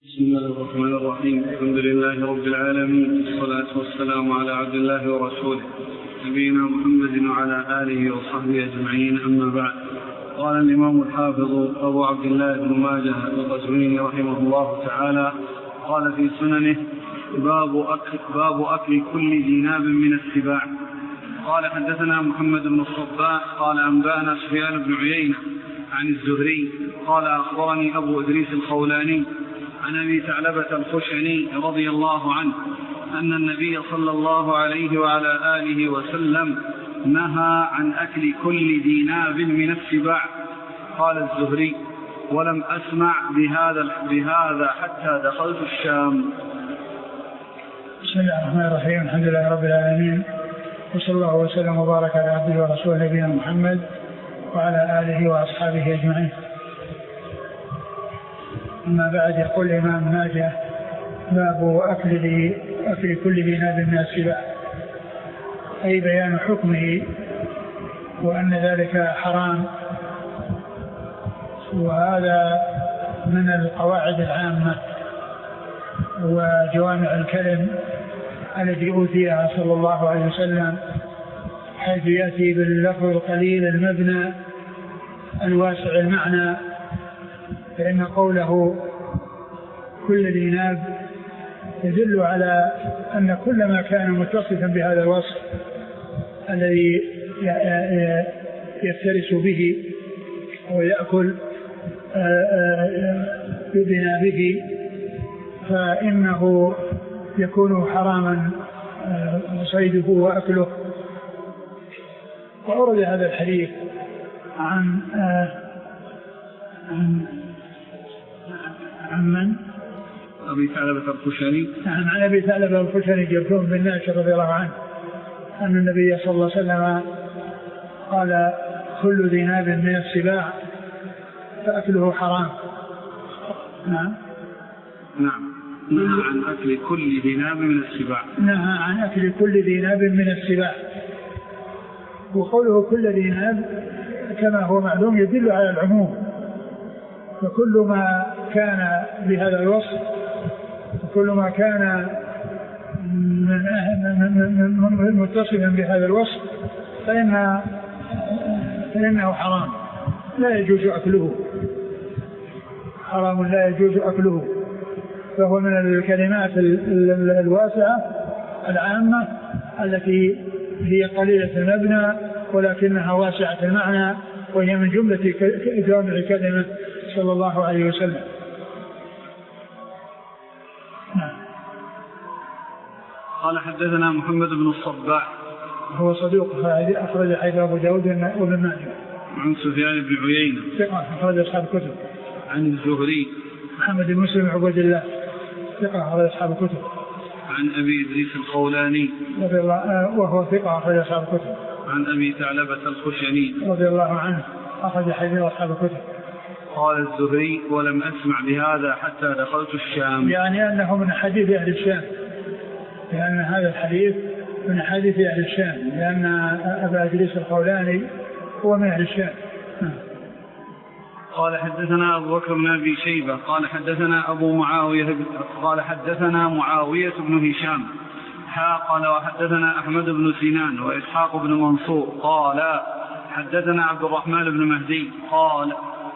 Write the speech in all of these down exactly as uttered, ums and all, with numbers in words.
بسم الله الرحمن الرحيم. الحمد لله رب العالمين، والصلاة والسلام على عبد الله ورسوله نبينا محمد وعلى آله وصحبه أجمعين، أما بعد. قال الإمام الحافظ أبو عبد الله بن ماجه القزويني رحمه الله تعالى قال في سننه: باب أكل, باب أكل كل ذي ناب من السباع. قال: حدثنا محمد بن الصباح قال أنبأنا سفيان بن عيينة عن الزهري قال أخبرني أبو إدريس الخولاني عن أبي ثعلبة الخشني رضي الله عنه أن النبي صلى الله عليه وعلى آله وسلم نهى عن أكل كل ذي ناب من السباع. قال الزهري: ولم أسمع بهذا, بهذا حتى دخلت الشام. بسم الله الرحمن الرحيم. الحمد لله رب العالمين، وصلى الله وسلم وبارك على عبده ورسوله نبينا محمد وعلى آله وأصحابه أجمعين. أما بعد، يقول الإمام ماجه: باب أكل, أكل كل ذي ناب من السباع، أي بيان حكمه وأن ذلك حرام. وهذا من القواعد العامة وجوامع الكلم التي أوتيها صلى الله عليه وسلم، حيث يأتي باللفظ القليل المبنى الواسع المعنى. فإن قوله كل ذي ناب يدل على أن كل ما كان متصفا بهذا الوصف الذي يفترس به ويأكل بنابه فإنه يكون حراما صيده وأكله. وأورد هذا الحديث عن عن عن من؟ أبي ثعلبة الخشني. نعم، عن أبي ثعلبة الخشني جرثوم بن ناشر رضي الله عنه أن النبي صلى الله عليه وسلم قال: كل ذي ناب من السباع فأكله حرام. نعم نعم نهى عن أكل كل ذي ناب من السباع. نهى عن أكل كل ذي ناب من السباع. وقوله كل ذي ناب كما هو معلوم يدل على العموم، فكل ما كان بهذا الوصف وكل ما كان من متصفا بهذا الوصف فإن فإنه حرام لا يجوز أكله، حرام لا يجوز أكله. فهو من الكلمات الواسعة العامة التي هي قليلة المبنى ولكنها واسعة المعنى، وهي من جملة جوامع كلمة صلى الله عليه وسلم. قال: حدثنا محمد بن الصباح هو صدوق أخرج حديث أبو داود وابن ماجه. عن سفيان بن عيينة ثقة أخرج أصحاب الكتب. عن الزهري محمد بن مسلم عبد الله ثقة أخرج أصحاب الكتب. عن أبي إدريس الخولاني رضي الله وهو ثقة أخرج أصحاب الكتب. عن أبي ثعلبة الخشني رضي الله عنه أخرج حديث أصحاب الكتب. قال الزهري: ولم أسمع بهذا حتى دخلت الشام. يعني أنه من حديث أهل الشام، لأن هذا الحديث من حديث أهل الشام، لأن أبا إدريس الخولاني هو من أهل الشام. قال: حدثنا أبو بكر بن أبي شيبة قال حدثنا أبو معاوية قال حدثنا معاوية بن هشام حا قال وحدثنا أحمد بن سنان وإسحاق بن منصور قال حدثنا عبد الرحمن بن مهدي قال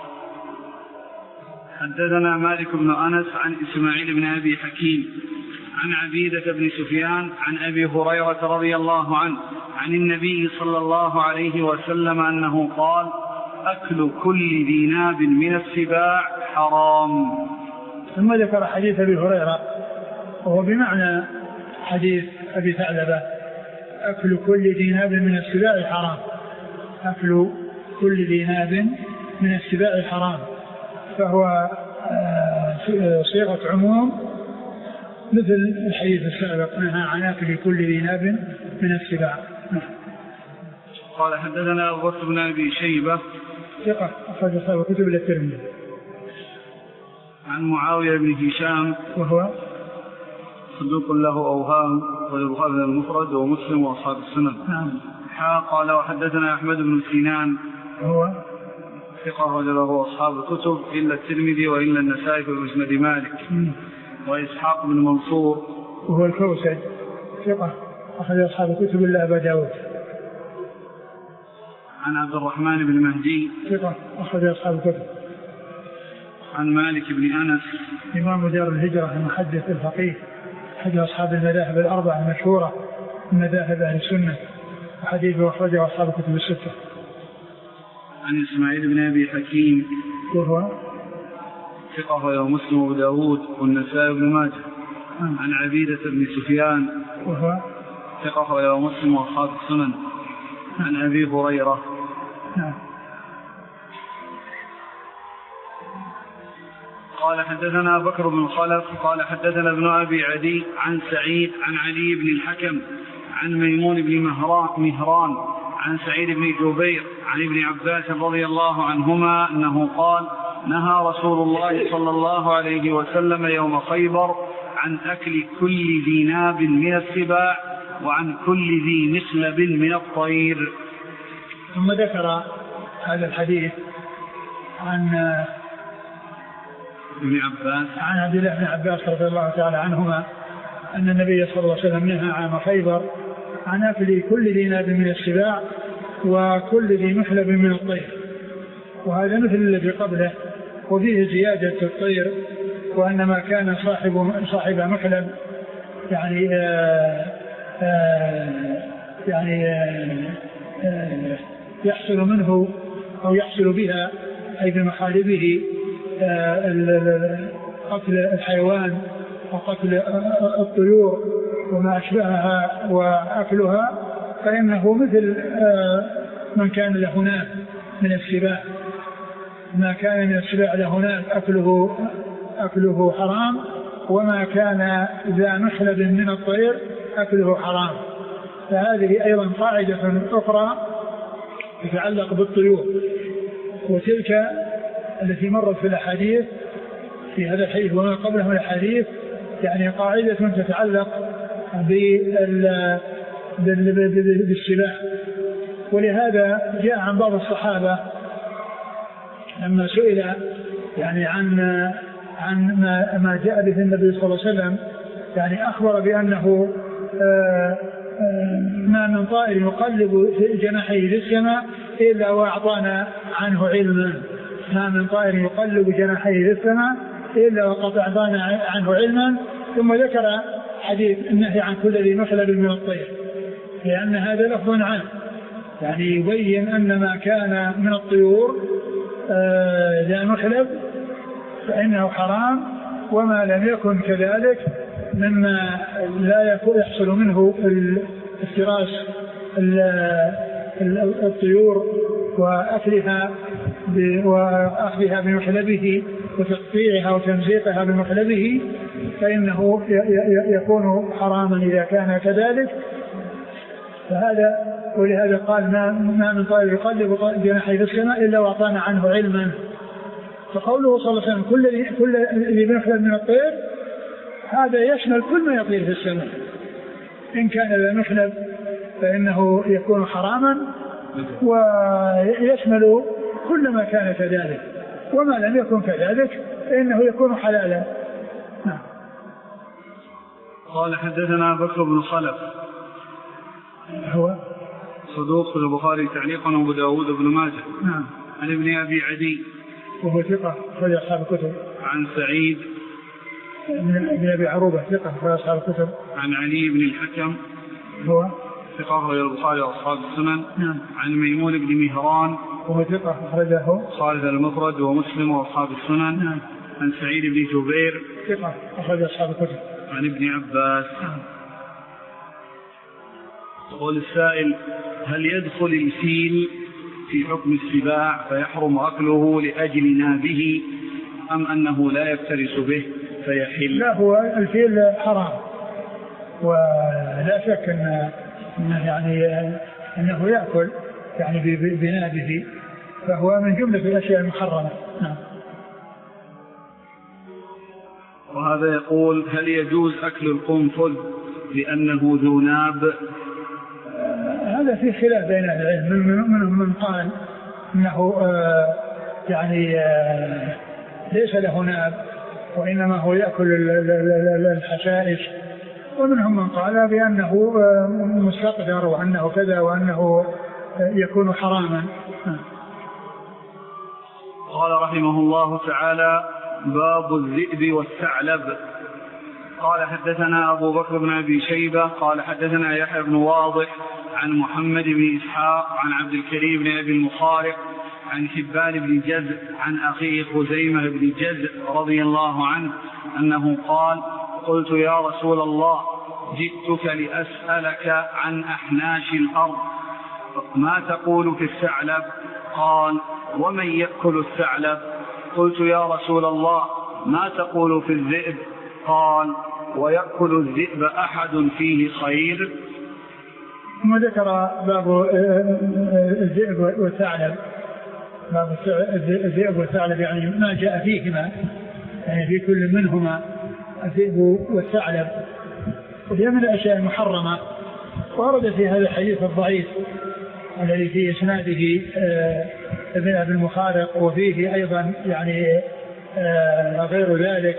حدثنا مالك بن أنس عن إسماعيل بن أبي حكيم عن عبيدة بن سفيان عن أبي هريرة رضي الله عنه عن النبي صلى الله عليه وسلم أنه قال: أكل كل ذي ناب من السباع حرام. ثم ذكر حديث أبي هريرة وهو بمعنى حديث أبي ثعلبة: أكل كل ذي ناب من السباع حرام. أكل كل ذي ناب من السباع حرام، فهو صيغة عموم مثل الحديث السابق: نهى عن أكل كل ذي ناب من السباع. قال: حدثنا أبو بكر بن أبي شيبة ثقة أخرج أصحاب الكتب إلا الترمذي. عن معاوية بن هشام وهو صدوق له أوهام، والبخاري المفرد ومسلم وأصحاب السنن. نعم. قال: وحدثنا أحمد بن سنان هو ثقة وله أصحاب الكتب إلا الترمذي وإلا النسائي في مسند مالك. وإسحاق بن منصور وهو الكوسج ثقة أخرج أصحاب الكتب إلا أبا داود. عن عبد الرحمن بن مهدي ثقة أخرج أصحاب الكتب. عن مالك بن أنس إمام دار الهجرة المحدث الفقيه أحد أصحاب المذاهب الأربعة المشهورة من مذاهب أهل السنة وحديثه أخرجه أصحاب الكتب الستة. عن إسماعيل بن أبي حكيم وهو ثقة وله مسلم وأبو داود والنسائي بن ماجه. عن عبيدة بن سفيان وهو ثقة وله مسلم وأصحاب السنن. عن أبي هريرة. نعم. قال حدثنا بكر بن خلف قال حدثنا ابن أبي عدي عن سعيد عن علي بن الحكم عن ميمون بن مهران عن سعيد بن جبير عن ابن عباس رضي الله عنهما أنه قال نهى رسول الله صلى الله عليه وسلم يوم خيبر عن أكل كل ذي ناب من السباع وعن كل ذي مخلب من الطير. ثم ذكر هذا الحديث عن ابن عباس عن عبد الله بن عباس رضي الله تعالى عنهما أن النبي صلى الله عليه وسلم نهى عام خيبر عن أكل كل ذي ناب من السباع وكل ذي مخلب من الطير. وهذا مثل الذي قبله وفيه زيادة الطير وأن ما كان صاحب صاحب مخلب يعني آآ آآ يعني آآ يحصل منه أو يحصل بها أي بمخالبه قتل الحيوان وقتل الطيور وما أشبهها وأكلها فإنه مثل من كان له ناب من السباع. ما كان من السباع له ناب أكله, أكله حرام وما كان ذا مخلب من الطير أكله حرام. فهذه أيضا قاعدة أخرى تتعلق بالطيور وتلك التي مرت في الأحاديث في هذا الحديث وما قبله من الحديث يعني قاعدة تتعلق بالسباع. ولهذا جاء عن بعض الصحابة لما سئل يعني عن عن ما, ما جاء به النبي صلى الله عليه وسلم يعني أخبر بأنه آآ آآ ما من طائر يقلب جناحيه في السماء إلا وأعطانا عنه علما. ما من طائر يقلب جناحيه في السماء إلا وقد أعطانا عنه علما. ثم ذكر حديث النهي عن كل ذي مخلب من الطير لأن هذا لفظ عام يعني يبين أن ما كان من الطيور ذا مخلب فإنه حرام وما لم يكن كذلك مما لا يحصل منه افتراس الطيور وأكلها وأخذها بمخلبه وتقطيعها وتمزيقها بمخلبه فإنه يكون حراما إذا كان كذلك. فهذا ولهذا قال ما من طائر يقلب جناحيه في السماء إلا وأعطانا عنه علما. فقوله صلى الله عليه وسلم كل كل ذي مخلب من الطير هذا يشمل كل ما يطير في السماء. إن كان ذا مخلب فإنه يكون حراما ويشمل كل ما كان كذلك وما لم يكن كذلك فإنه يكون حلالا. نعم. قال حدثنا بكر بن خلف هو صدوق البخاري تعليقا وابو داود بن ماجه. نعم. عن ابن أبي عدي وهو ثقة أخرج أصحاب الكتب. عن سعيد بن أبي عروبة ثقة أخرج أصحاب الكتب. عن علي بن الحكم هو ثقة أخرج البخاري وأصحاب السنن. نعم. عن ميمون بن مهران وهو ثقة أخرجه خالد المفرد ومسلم وأصحاب السنن. نعم. عن سعيد بن جبير ثقة أخرج أصحاب الكتب. عن ابن عباس. نعم. قول السائل هل يدخل الفيل في حكم السباع فيحرم أكله لأجل نابه أم أنه لا يفترس به فيحل؟ لا هو الفيل حرام ولا شك أن يعني أنه يأكل يعني بنابه فهو من جملة الأشياء المحرمة. نعم. وهذا يقول هل يجوز أكل القنفذ لأنه ذو ناب؟ هذا في خلاف بين أهل العلم. منهم من قال إنه يعني ليس له ناب وإنما هو يأكل الحشائش. ومنهم من قال بأنه مستقدر وأنه كذا وأنه يكون حراما. قال رحمه الله تعالى: باب الذئب والثعلب. قال حدثنا أبو بكر بن أبي شيبة قال حدثنا يحيى بن واضح عن محمد بن إسحاق عن عبد الكريم بن أبي المخارق عن حبان بن جزء عن أخيه خزيمة بن جزء رضي الله عنه أنه قال: قلت يا رسول الله جئتك لأسألك عن أحناش الأرض ما تقول في الثعلب؟ قال: ومن يأكل الثعلب؟ قلت يا رسول الله ما تقول في الذئب؟ قال: ويأكل الذئب أحد فيه خير؟ ثم ذكر باب الذئب والثعلب. باب الذئب والثعلب يعني ما جاء فيهما، يعني في كل منهما الذئب والثعلب، وهي من الأشياء المحرمة. ورد في هذا الحديث الضعيف الذي في إسناده ابن أبي المخارق وفيه أيضا يعني غير ذلك.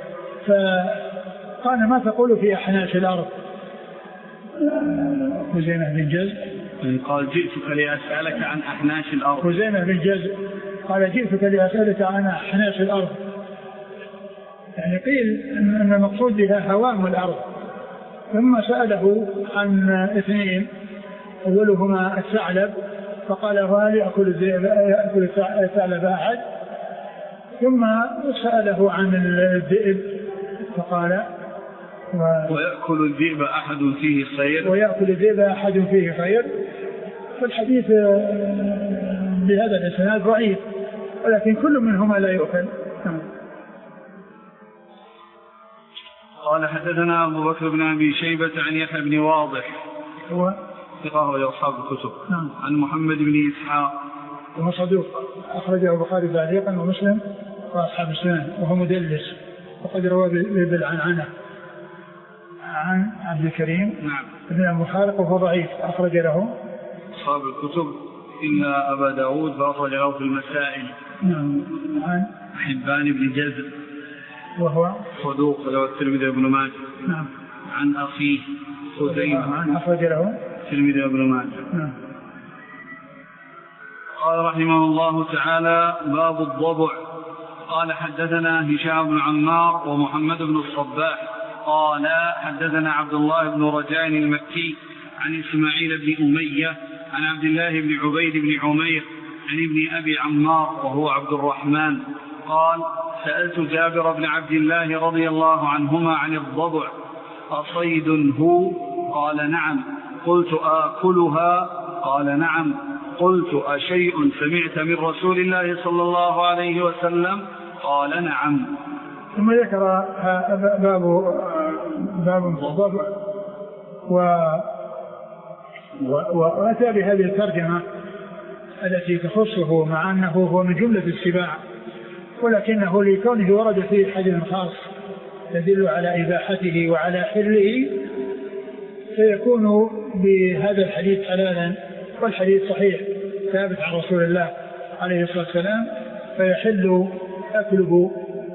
فقال: ما تقول في أحناش الأرض؟ خزيمة بن جزء قال: جئتك لأسألك عن أحناش الأرض. خزيمة بن جزء قال: جئتك لأسألك عن أحناش الأرض، يعني قيل أن المقصود بها هوام الأرض. ثم سأله عن اثنين، أولهما الثعلب، فقال: هل يأكل يأكل الثعلب أحد؟ ثم سأله عن الذئب فقال: ويأكل الذئب أحد فيه خير. ويأكل الذئب أحد فيه خير. فالحديث بهذا الإسناد ضعيف، ولكن كل منهما لا يؤكل. قال حدثنا أبو بكر بن أبي شيبة عن يحيى بن واضح هو ثقة لأصحاب الكتب. نعم. عن محمد بن إسحاق وهو صدوق أخرجه البخاري تعليقا ومسلم وأصحاب السنن، وهو مدلس وقد روى بالعنعنة عن عبد الكريم نعم ابن المخارق وهو ضعيف أخرج له أصحاب الكتب إلا أبا داود فأخرج له في المسائل. نعم. عن حبان بن جزء وهو صدوق له الترمذي وابن ماجه. نعم. عن أخيه خزيمة عن أخرج له الترمذي وابن ماجه. نعم. قال رحمه الله تعالى: باب الضبع. قال حدثنا هشام بن عمار ومحمد بن الصباح قال حدثنا عبد الله بن رجاء المكي عن إسماعيل بن أمية عن عبد الله بن عبيد بن عمير عن ابن أبي عمار وهو عبد الرحمن قال: سألت جابر بن عبد الله رضي الله عنهما عن الضبع: أصيد هو؟ قال: نعم. قلت: آكلها؟ قال: نعم. قلت: أشيء سمعت من رسول الله صلى الله عليه وسلم؟ قال: نعم. ثم ذكر باب باب الضبع وأتى بهذه الترجمة التي تخصه، مع أنه هو من جملة السباع، ولكنه لكونه ورد فيه حديث خاص يدل على إباحته وعلى حله، فيكون بهذا الحديث حلالا، والحديث صحيح ثابت عن رسول الله عليه الصلاة والسلام، فيحل أكله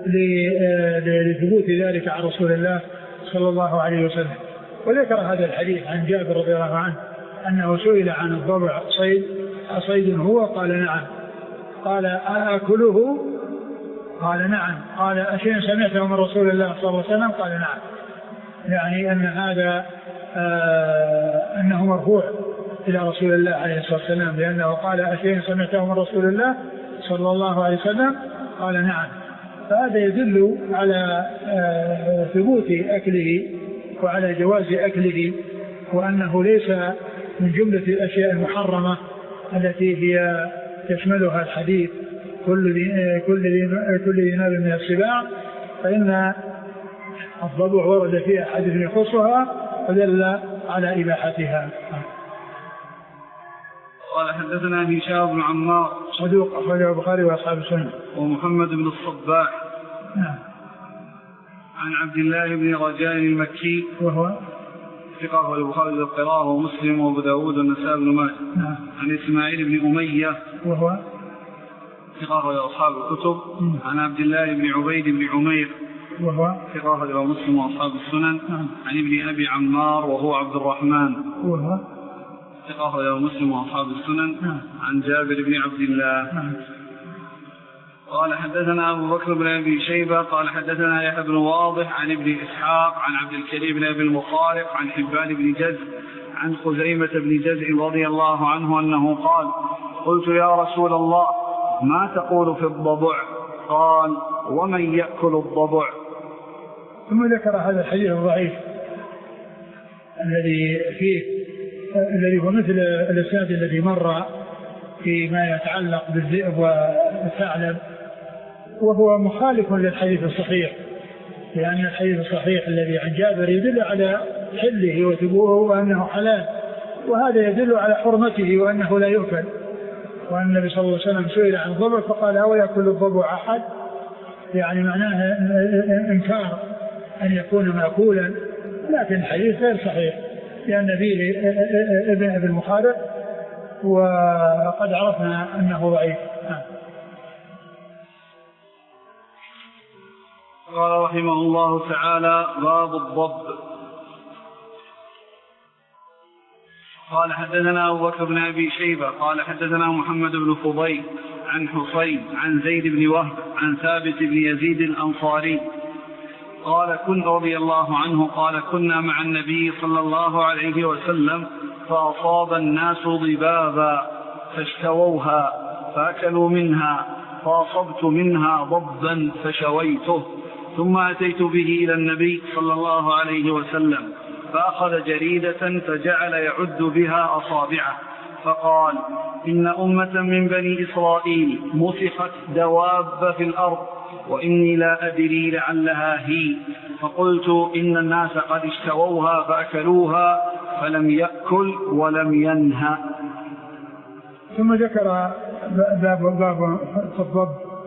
لثبوت ذلك عن رسول الله صلى الله عليه وسلم. وذكر هذا الحديث عن جابر رضي الله عنه أنه سئل عن الضبع: صيد أصيد هو؟ قال: نعم. قال: أأكله؟ قال: نعم. قال: أشيء سمعته من رسول الله صلى الله عليه وسلم؟ قال: نعم. يعني أن هذا آه أنه مرفوع إلى رسول الله عليه الصلاة والسلام، لأنه قال: أشيء سمعته من رسول الله صلى الله عليه وسلم؟ قال: نعم. فهذا يدل على آه ثبوت أكله وعلى جواز أكله، وأنه ليس من جملة الأشياء المحرمة التي هي يشملها الحديث كل ذي كل ذي ناب من السباع، فإن الضبع ورد فيها حديث يخصها فدل على إباحتها. قال حدثنا هشام بن عمار صدوق أخرجه البخاري وأصحاب السنن. ومحمد بن الصباح نعم. عن عبد الله بن رجاء المكي وهو ثقة البخاري والقراءة ومسلم وأبو داود والنسائي بن ماجه. نعم. عن إسماعيل بن أمية وهو ثقة أصحاب الكتب. عن عبد الله بن عبيد بن عمير وهو ثقة رواه مسلم وأصحاب السنن. عن ابن أبي عمار وهو عبد الرحمن وهو ثقة رواه مسلم وأصحاب السنن. عن جابر بن عبد الله قال حدثنا أبو بكر بن أبي شيبة قال حدثنا يحيى بن واضح عن ابن إسحاق عن عبد الكريم بن أبي المخارق عن حبان بن جزء عن خزيمة بن جزء رضي الله عنه أنه قال قلت يا رسول الله ما تقول في الضبع؟ قال ومن يأكل الضبع؟ ثم ذكر هذا الحديث الضعيف الذي فيه الذي هو مثل الإسناد الذي مر فيما يتعلق بالذئب والثعلب، وهو مخالف للحديث الصحيح، لأن الحديث الصحيح الذي عن جابر يدل على حله وثبوته وأنه حلال، وهذا يدل على حرمته وأنه لا يؤكل. وأن النبي صلى الله عليه وسلم سئل عن الضبع فقال أو يأكل الضبع أحد، يعني معناه إنكار أن يكون مأكولا، لكن الحديث غير صحيح لأن فيه ابن أبي المخارق وقد عرفنا أنه ضعيف. قال رحمه الله تعالى باب الضب. قال حدثنا أبو بكر بن أبي شيبة قال حدثنا محمد بن فضيل عن حصين عن زيد بن وهب عن ثابت بن يزيد الأنصاري قال كن رضي الله عنه قال كنا مع النبي صلى الله عليه وسلم فأصاب الناس ضبابا فاشتووها فأكلوا منها فأصبت منها ضبا فشويته ثم أتيت به إلى النبي صلى الله عليه وسلم فأخذ جريدة فجعل يعد بها أصابعه فقال إن أمة من بني إسرائيل مسخت دواب في الأرض وإني لا أدري لعلها هي، فقلت إن الناس قد اشتووها فأكلوها فلم يأكل ولم ينهى. ثم ذكر باب باب الضب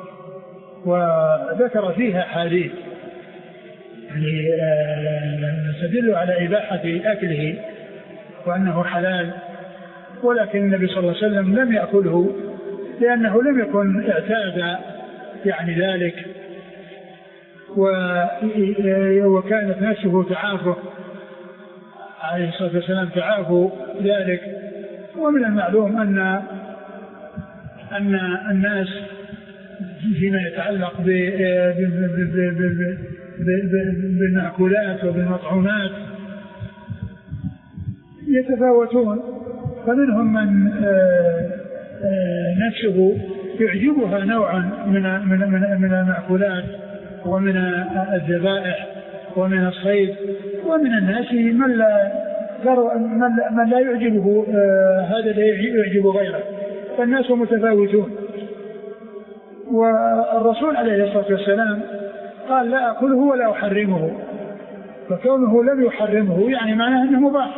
وذكر فيها حديث يعني تدل على إباحة أكله وأنه حلال، ولكن النبي صلى الله عليه وسلم لم يأكله لأنه لم يكن اعتاد يعني ذلك، وكانت نفسه تعافه عليه الصلاة والسلام تعافوا ذلك. ومن المعلوم أن أن الناس فيما يتعلق بالمأكولات وبالمطعومات يتفاوتون، فمنهم من نفسه يعجبها نوعا من من من المأكولات ومن الذبائح ومن الصيد، ومن الناس من لا من لا يعجبه هذا لا يعجب غيره، فالناس متفاوتون. والرسول عليه الصلاة والسلام قال لا أكله ولا أحرمه، فكونه لم يحرمه يعني معناه أنه مباح.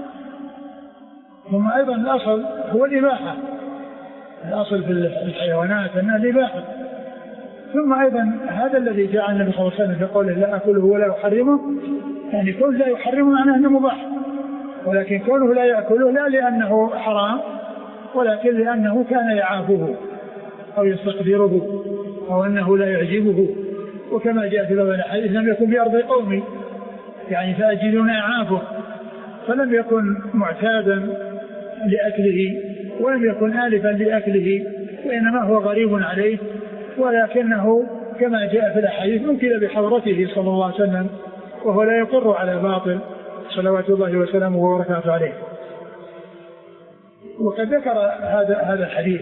ثم أيضا الأصل هو الإباحة، الأصل في الحيوانات أنها الإباحة. ثم أيضا هذا الذي جاء النبي صلى الله عليه وسلم في قوله لا أكله ولا أحرمه، يعني كون لا يحرمه معناه أنه مباح، ولكن كونه لا يأكله لا لأنه حرام ولكن لأنه كان يعافه أو يستقدره أو أنه لا يعجبه. وكما جاء في بعض الحديث لم يكن بأرض قومي يعني فأجدون أعافه، فلم يكن معتادا لأكله ولم يكن آلفا لأكله، وإنما هو غريب عليه، ولكنه كما جاء في الحديث ممكن بحضرته صلى الله عليه وسلم وهو لا يقر على باطل صلوات الله وسلامه وبركاته عليه. وقد ذكر هذا هذا الحديث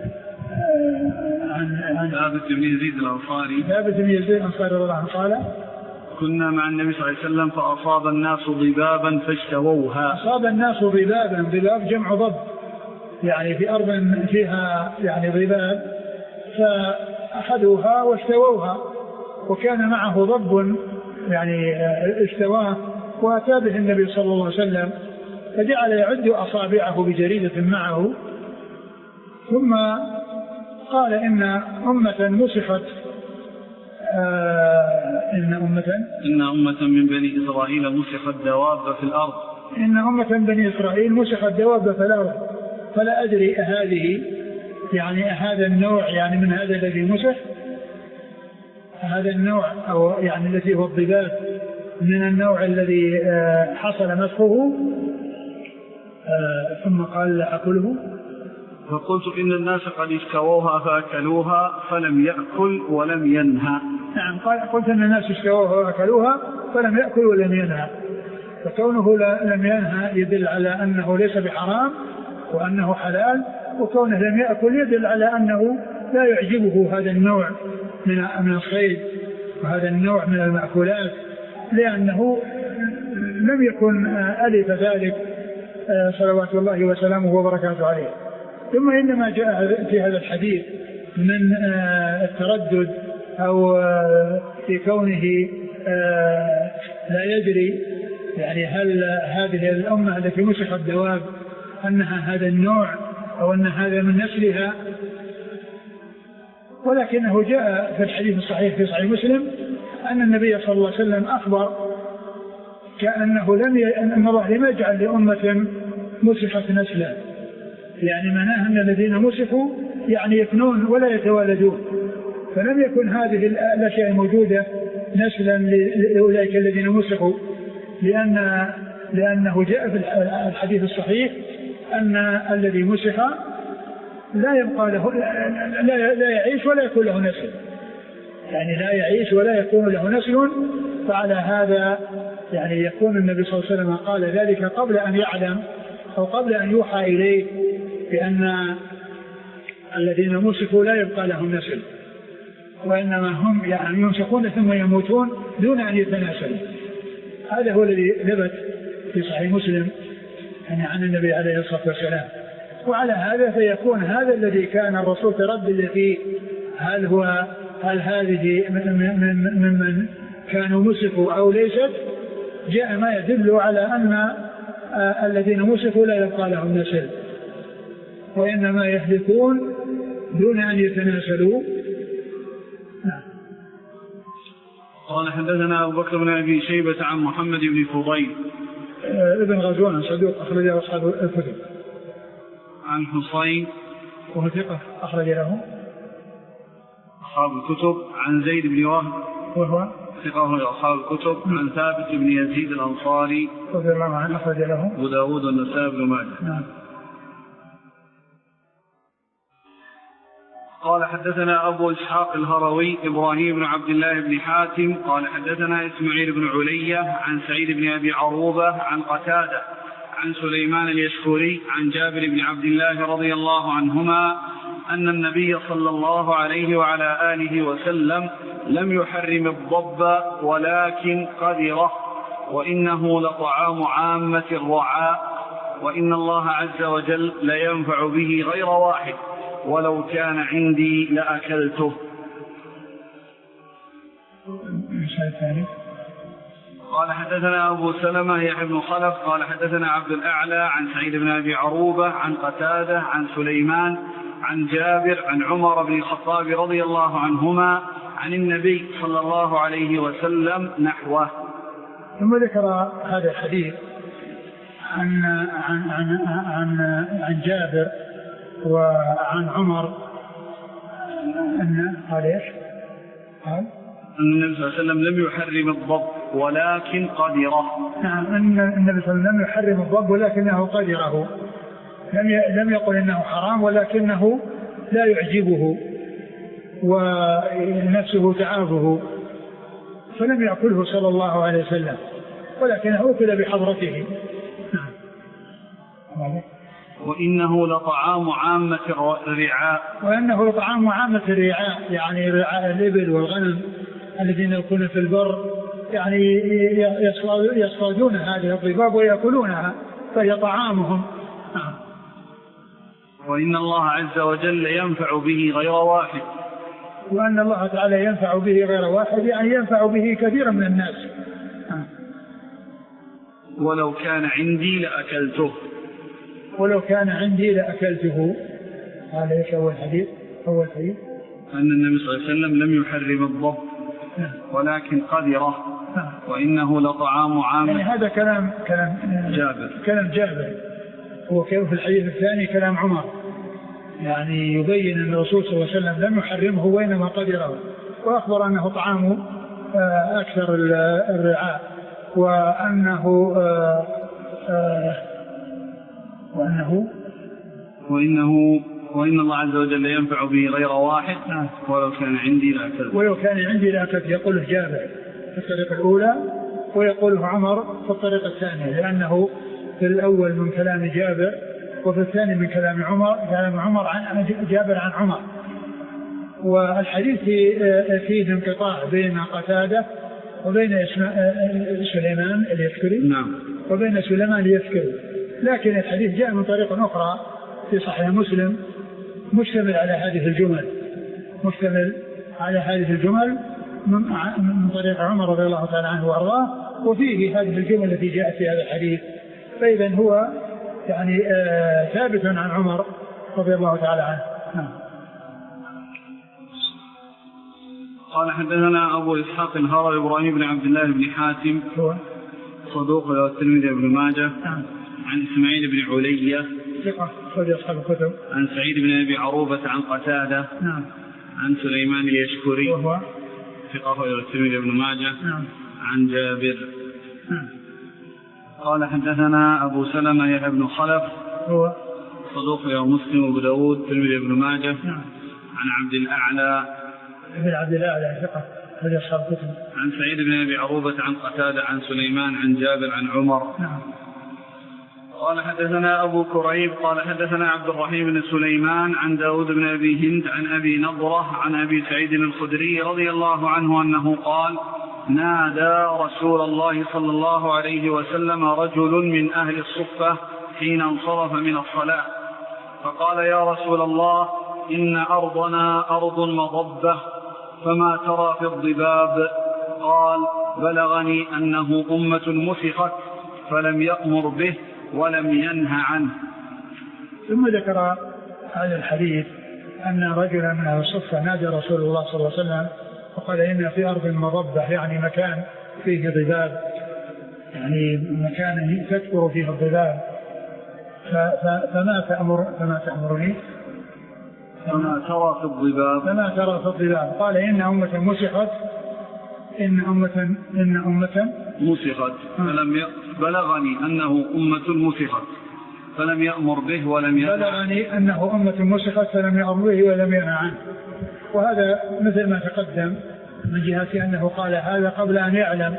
عن ثابت بن يزيد الأنصاري ثابت بن يزيد الأنصاري رضي الله عنه قال كنا مع النبي صلى الله عليه وسلم فأصاب الناس ضبابا فاشتووها. أصاب الناس ضبابا، ضباب جمع ضب، يعني في أرض فيها يعني ضباب فأخذوها واشتووها، وكان معه ضب يعني اشتواه وأتى به النبي صلى الله عليه وسلم فجعل يعد أصابعه بجريدة معه، ثم قال إن أمة مسخت آه إن أمة إن أمة من بني إسرائيل مسخت دواب في الأرض إن أمة من بني إسرائيل مسخت دواب في الأرض فلا أدري هذه يعني هذا النوع يعني من هذا الذي مسح، هذا النوع أو يعني الذي هو الضباب من النوع الذي حصل مسحه. ثم قال لا أكله. فقلت إن الناس قد اشتووها فأكلوها فلم يأكل ولم ينهى. نعم قال قلت إن الناس اشتووها وأكلوها فلم يأكل ولم ينهى، فكونه لم ينهى يدل على أنه ليس بحرام وأنه حلال، وكونه لم يأكل يدل على أنه لا يعجبه هذا النوع من من الصيد وهذا النوع من المأكولات، لأنه لم يكن ألف ذلك صلوات الله وسلامه وبركاته عليه. ثم إنما جاء في هذا الحديث من التردد أو في كونه لا يدري يعني هل هذه الأمة التي مسخت الدواب أنها هذا النوع أو أن هذا من نسلها، ولكنه جاء في الحديث الصحيح في صحيح مسلم أن النبي صلى الله عليه وسلم أخبر كأنه لم ي... أن الله لم يجعل لأمة مسخت نسلا، يعني معناه أن الذين مسخوا يعني يفنون ولا يتوالدون، فلم يكن هذه الأشياء الموجودة نسلا لأولئك الذين مسخوا، لأن لأنه جاء في الحديث الصحيح أن الذي مسخ لا يبقى له لا, لا يعيش ولا يكون له نسل، يعني لا يعيش ولا يكون له نسل. فعلى هذا يعني يكون النبي صلى الله عليه وسلم قال ذلك قبل أن يعلم أو قبل أن يوحى إليه بأن الذين مسخوا لا يبقى لهم نسل، وإنما هم يعني يمسكون ثم يموتون دون أن يتناسلوا. هذا هو الذي ثبت في صحيح مسلم يعني عن النبي عليه الصلاة والسلام. وعلى هذا فيكون هذا الذي كان الرسول تردد فيه هل هو هل هذه من من كانوا مسخوا أو ليست، جاء ما يدل على أن الذين مسخوا لا يبقى لهم نسل وإنما يهلكون دون أن يتناسلوا. قال حدثنا أبو بكر بن أبي شيبة عن محمد بن فضيل ابن غزوان صدوق أخرج له أصحاب الكتب. عن حصين وهو ثقة أخرج له أصحاب الكتب. عن زيد بن وهب وهو ثقة أخرج أصحاب الكتب. عن ثابت بن يزيد الأنصاري رضي الله عنه أخرج له أبو داود والنسائي بن ماجه. نعم. قال حدثنا أبو إسحاق الهروي إبراهيم بن عبد الله بن حاتم قال حدثنا إسماعيل بن علية عن سعيد بن أبي عروبة عن قتادة عن سليمان اليشكري عن جابر بن عبد الله رضي الله عنهما أن النبي صلى الله عليه وعلى آله وسلم لم يحرم الضب ولكن قدره، وإنه لطعام عامة الرعاء، وإن الله عز وجل لينفع به غير واحد، ولو كان عندي لأكلته. قال حدثنا أبو سلمة يحيى بن خلف قال حدثنا عبد الأعلى عن سعيد بن أبي عروبة عن قتادة عن سليمان عن جابر عن عمر بن الخطاب رضي الله عنهما عن النبي صلى الله عليه وسلم نحوه. ثم ذكر هذا الحديث عن عن عن عن, عن جابر وعن عمر أن قال إيش؟ قال أن النبي صلى الله عليه وسلم لم يحرم الضب ولكن قدره. نعم أن النبي صلى الله عليه وسلم لم يحرم الضب ولكنه قدره، لم لم يقل إنه حرام ولكنه لا يعجبه ونفسه تعافه فلم يأكله صلى الله عليه وسلم، ولكنه أكل بحضرته. نعم. وإنه لطعام عامة الرعاء وإنه لطعام عامة الرعاء، يعني رعاء الإبل والغنم الذين يكونون في البر يعني يصطادون هذه الضباب ويأكلونها فهي طعامهم. نعم. وإن الله عز وجل ينفع به غير واحد، وأن الله تعالى ينفع به غير واحد يعني ينفع به كثيرا من الناس. نعم. ولو كان عندي لأكلته ولو كان عندي لأكلته. هذا ايش أول حديث؟ أول حديث أن النبي صلى الله عليه وسلم لم يحرم الضب ولكن قدره، وإنه لطعام عام. يعني هذا كلام كلام جابر كلام جابر، وكيف في الحديث الثاني كلام عمر. يعني يبين أن الرسول صلى الله عليه وسلم لم يحرمه وإنما قدره، وأخبر أنه طعام أكثر الرعاء، وأنه وأنه وإنه وإن الله عز وجل ينفع به غير واحد ولو كان عندي لأكلت ولو كان عندي لأكلت. يقوله جابر في الطريقة الأولى ويقوله عمر في الطريقة الثانية، لأنه في الأول من كلام جابر وفي الثاني من كلام عمر كلام عمر عن جابر عن عمر. والحديث فيه انقطاع بين قتادة وبين سليمان اليسكري نعم وبين سليمان اليسكري، لكن الحديث جاء من طريق أخرى في صحيح مسلم مشتمل على هذه الجمل مشتمل على هذه الجمل من طريق عمر رضي الله تعالى عنه وارضاه، وفيه هذه الجمل التي جاءت في هذا الحديث. فإذا هو يعني آه ثابت عن عمر رضي الله تعالى عنه. نعم. قال حدثنا أبو إسحاق الهروي إبراهيم بن عبد الله بن حاتم هو صدوق له الترمذي بن ماجه. نعم. عن إسماعيل بن علية ثقة أخرج أصحاب الكتب. عن سعيد بن أبي عروبة عن قتادة. نعم. عن سليمان اليشكري وهو ثقة أخرج له الترمذي بن ماجه. نعم. عن جابر. نعم. قال حدثنا أبو سلمة يحيى بن خلف هو صدوق له مسلم وأبو داود الترمذي بن ماجه. نعم. عن عبد الأعلى ابن عبد الأعلى ثقة أخرج أصحاب الكتب. عن سعيد بن أبي عروبة عن قتادة عن سليمان عن جابر عن عمر. نعم. قال حدثنا أبو كريب قال حدثنا عبد الرحيم بن سليمان عن داود بن أبي هند عن أبي نضرة عن أبي سعيد الخدري رضي الله عنه أنه قال نادى رسول الله صلى الله عليه وسلم رجل من أهل الصفة حين انصرف من الصلاة فقال يا رسول الله إن أرضنا أرض مضبة فما ترى في الضباب؟ قال بلغني أنه أمة مسخت فلم يأمر به ولم ينهى عنه. ثم ذكر هذا الحديث أن رجلا من أهل الصفة نادى رسول الله صلى الله عليه وسلم وقال إن في أرض مضبة، يعني مكان فيه ضباب، يعني مكان تكبر فيه الضباب، فما تأمر فما تأمرني فما ترى في الضباب فما ترى في الضباب؟ قال إن أمة مسخت إن أمة إن أمة مسخت فلم بلغني أنه أمة مسخت فلم يأمر به ولم ينهى بلغني أنه أمة مسخت فلم يأمر به ولم ينهى عنه. وهذا مثل ما تقدم من جهة أنه قال هذا قبل أن يعلم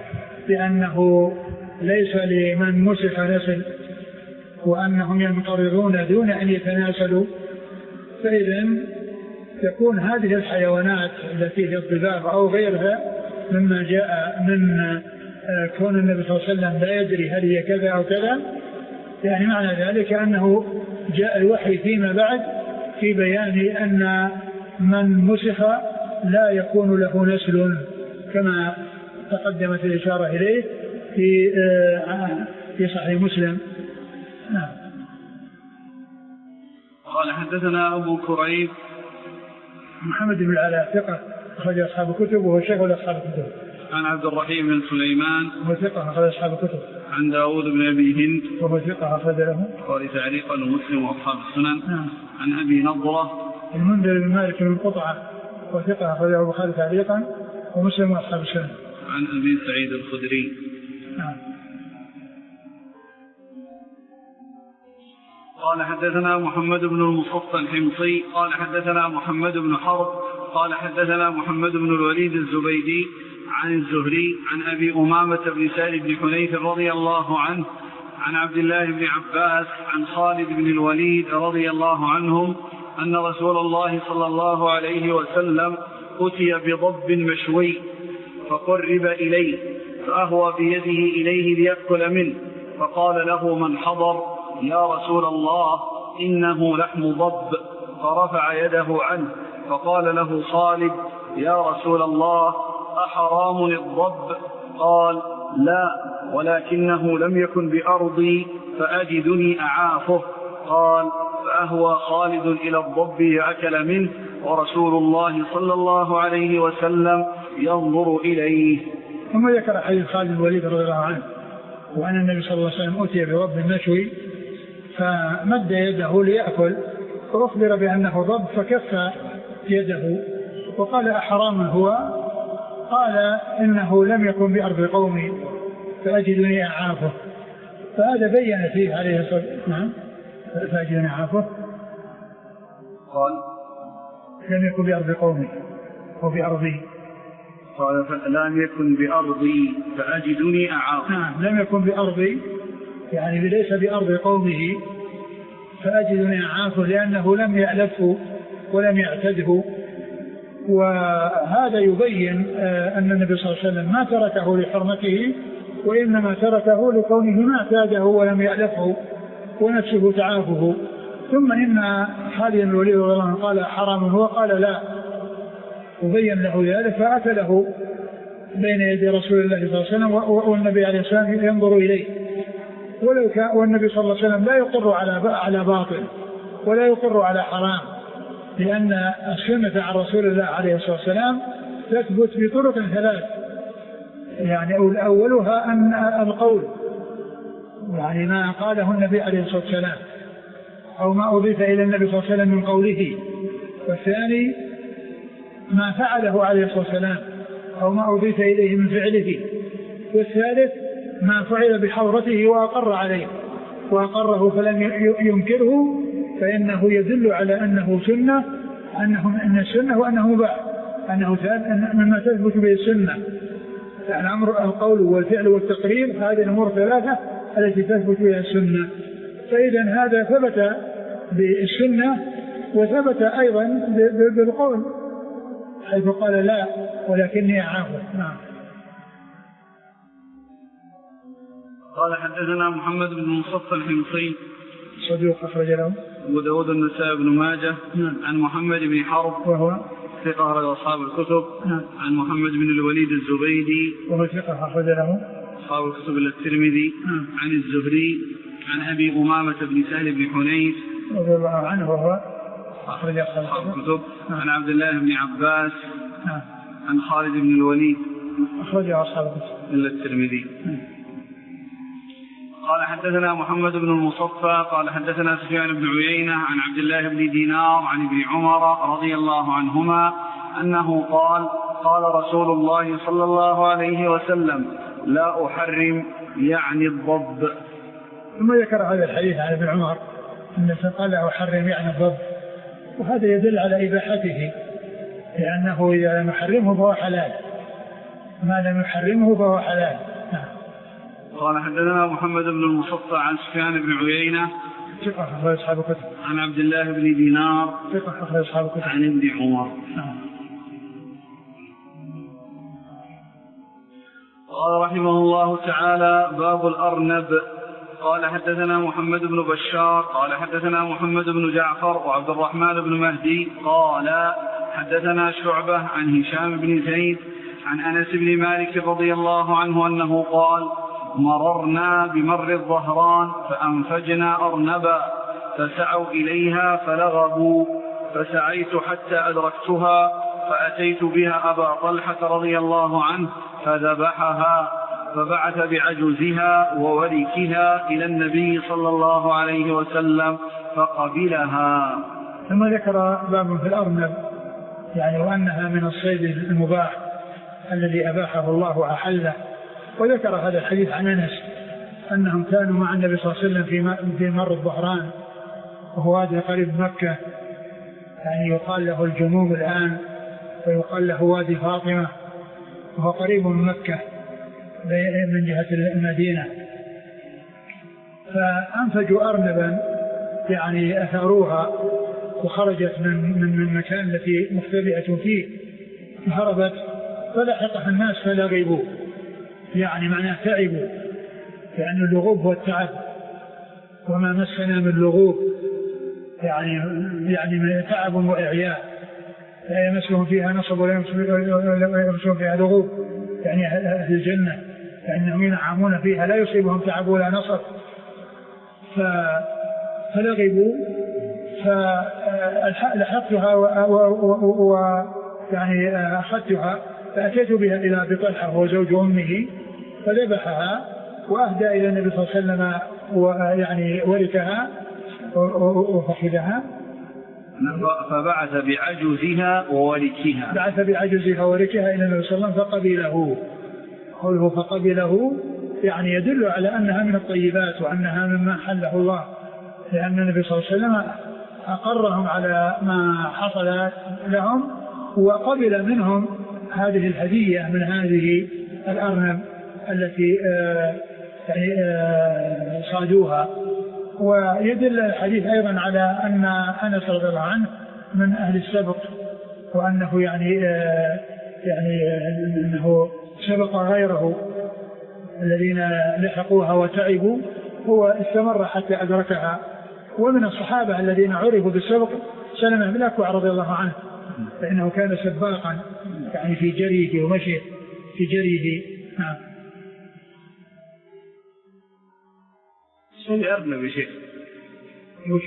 بأنه ليس لمن مسخ نسل وأنهم ينقرضون دون أن يتناسلوا. فإذا تكون هذه الحيوانات التي هي الضباب أو غيرها مما جاء من كون النبي صلى الله عليه وسلم لا يدري هل هي كذا أو كذا، يعني معنى ذلك أنه جاء الوحي فيما بعد في بيان أن من مسخ لا يكون له نسل كما تقدمت الإشارة إليه في في صحيح مسلم. نعم. قال حدثنا أبو كريب محمد بن العلاء ثقة أخرج أصحاب الكتب وهو شيخ أصحاب الكتب. عن عبد الرحيم بن سليمان وهو ثقة أخرج أصحاب الكتب. عن داود بن أبي هند وهو ثقة أخرج له قال تعليقا ومسلم وأصحاب السنن. نعم. عن أبي نضرة المنذر بن مالك بن قطعة وثقة أخرجه البخاري تعليقا ومسلم وأصحاب السنن. عن أبي سعيد الخدري. نعم. قال حدثنا محمد بن المصطفى الحمصي قال حدثنا محمد بن حرب قال حدثنا محمد بن الوليد الزبيدي عن الزهري عن أبي أمامة بن سالم بن حنيف رضي الله عنه عن عبد الله بن عباس عن خالد بن الوليد رضي الله عنهم أن رسول الله صلى الله عليه وسلم أتي بضب مشوي فقرب إليه فأهوى بيده إليه ليأكل منه فقال له من حضر يا رسول الله إنه لحم ضب فرفع يده عنه فقال له خالد يا رسول الله أحرام الضب؟ قال لا ولكنه لم يكن بأرضي فأجدني أعافه. قال فأهوى خالد إلى الضب يأكل منه ورسول الله صلى الله عليه وسلم ينظر إليه. ثم ذكر حديث خالد بن الوليد رضي الله عنه وأن النبي صلى الله عليه وسلم أتي بضب مشوي فمد يده ليأكل فأخبر بأنه ضب فكف يده وقال أحرام هو؟ قال إنه لم يكن بأرض قومي فأجدني أعافه. فهذا بين فيه عليه الصلاة والسلام فأجدني أعافه. قال لم يكن بأرض قومي أو بأرضي. قال لم يكن بأرضي فأجدني أعافه. نعم لم يكن بأرضي يعني ليس بأرض قومه فأجدني أعافه لأنه لم يألفه ولم يعتده. وهذا يبين أن النبي صلى الله عليه وسلم ما تركه لحرمته وإنما تركه لكونه ما اعتاده ولم يألفه ونفسه تعافه. ثم إن خالد بن الوليد رضي الله عنه قال حرام هو؟ قال لا، وبين له ذلك فأكله بين يدي رسول الله صلى الله عليه وسلم والنبي عليه الصلاة والسلام ينظر إليه. ولو كان والنبي صلى الله عليه وسلم لا يقر على على باطل ولا يقر على حرام، لأن السنة عن رسول الله عليه الصلاة والسلام تثبت بطرق ثلاث، يعني أولها أن القول يعني ما قاله النبي عليه الصلاة والسلام أو ما أضيف إلى النبي صلى الله عليه وسلم من قوله، والثاني ما فعله عليه الصلاة والسلام أو ما أضيف إليه من فعله، والثالث ما فعل بحضرته وأقر عليه وأقره فلم ينكره فإنه يدل على أنه سنة، أنه أن السنة وأنه مباح، أنه مما تثبت به السنة. الأمر القول والفعل والتقرير هذه الأمور ثلاثة التي تثبت بها السنة. فإذا هذا ثبت بالسنة وثبت أيضا بالقول حيث قال لا ولكني أعافه. نعم. قال حدثنا محمد بن مصطفى الحمصي صدوق أخرج له أبو داود النسائي بن ماجه. نعم. عن محمد بن حرب وهو ثقة أخرج أصحاب الكتب. نعم. عن محمد بن الوليد الزبيدي وهو ثقة أخرج له أصحاب الكتب الترمذي. نعم. عن الزهري عن أبي أمامة بن سهل بن حنيف رضي الله عنه وهو أخرج أصحاب الكتب. عن عبد الله بن عباس. نعم. عن خالد بن الوليد أخرج أصحاب الكتب إلا الترمذي. قال حدثنا محمد بن المصفى قال حدثنا سفيان بن عيينة عن عبد الله بن دينار عن ابن عمر رضي الله عنهما أنه قال قال رسول الله صلى الله عليه وسلم لا أحرم يعني الضب. ثم ذكر هذا الحديث عن ابن عمر أنه قال لا أحرم يعني الضب، وهذا يدل على إباحته لأنه إذا لم يحرمه فهو حلال، ما لم يحرمه فهو حلال. قال حدثنا محمد بن المصفى عن سفيان بن عيينة ثقة أخرج أصحاب الكتب. عن عبد الله بن دينار ثقة أخرج أصحاب الكتب. عن ابن عمر. قال رحمه الله تعالى باب الأرنب. قال حدثنا محمد بن بشار قال حدثنا محمد بن جعفر وعبد الرحمن بن مهدي قال حدثنا شعبة عن هشام بن زيد عن أنس بن مالك رضي الله عنه أنه قال مررنا بمر الظهران فأنفجنا أرنبا فسعوا إليها فلغبوا فسعيت حتى أدركتها فأتيت بها أبا طلحة رضي الله عنه فذبحها فبعث بعجزها ووركها إلى النبي صلى الله عليه وسلم فقبلها. ثم ذكر باب في الأرنب يعني وأنها من الصيد المباح الذي أباحه الله وأحله، وذكر هذا الحديث عن أنس أنهم كانوا مع النبي صلى الله عليه وسلم في مر الظهران وهو وادي قريب مكة، يعني يقال له الجموم الآن ويقال له وادي فاطمة، وهو قريب من مكة من جهة المدينة. فأنفجوا أرنبا يعني أثاروها وخرجت من من من المكان التي مختبئة فيه هربت فلحقها الناس فلغبوا، يعني معناه تعبوا، لأن اللغوب هو التعب وما مسنا من لغوب يعني يعني تعب وإعياء لا يمسهم فيها نصب ولا يمسهم فيها لغوب، يعني أهل الجنة فإنهم ينعمون فيها لا يصيبهم تعب ولا نصب. فلغبوا فلحقتها ويعني أخذتها فأتيت بها إلى أبي طلحة وهو زوج أمه فذبحها وأهدى إلى النبي صلى الله عليه وسلم ويعني ورثها وفخذها فبعث بعجزها ووركها بعث بعجزها ووركها إلى النبي صلى الله عليه وسلم فقبله. قوله فقبله يعني يدل على أنها من الطيبات وأنها مما حله الله، لأن النبي صلى الله عليه وسلم أقرهم على ما حصل لهم وقبل منهم هذه الهدية من هذه الأرنب التي آه يعني آه صادوها. ويدل الحديث أيضا على أن أنس رضي الله عنه من أهل السبق، وأنه يعني آه يعني آه أنه سبق غيره الذين لحقوها وتعبوا، هو استمر حتى أدركها. ومن الصحابة الذين عرفوا بالسبق سلمة بن الأكوع رضي الله عنه، فإنه كان سباقا يعني في جريه ومشيه في جريه. نعم. صلي أرنب يا شيخ. وش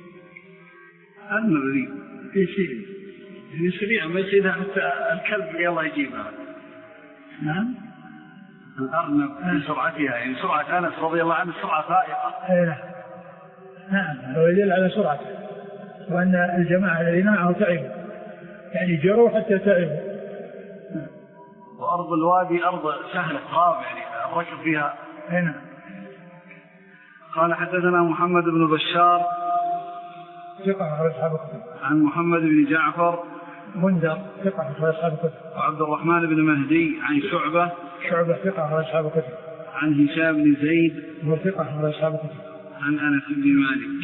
أرنب ذي في شيء اللي سريع ما يصيرها حتى الكلب يلا يجيبها. نعم. الأرنب من سرعتها، يعني سرعة أنس رضي الله عنه سرعة فائقة. إيه. نعم، هو يدل على سرعته، وأن الجماعة الذين معه تعبوا، يعني جروا حتى تعبوا. وأرض الوادي أرض سهلة قاب، يعني الركب فيها. هنا. قال حدثنا محمد بن بشار ثقة أصحاب الكتب. عن محمد بن جعفر بندر ثقة أصحاب الكتب. وعبد الرحمن بن مهدي عن شعبة شعبة ثقة أصحاب الكتب. عن هشام بن زيد وثقة أصحاب الكتب. عن أنس بن مالك.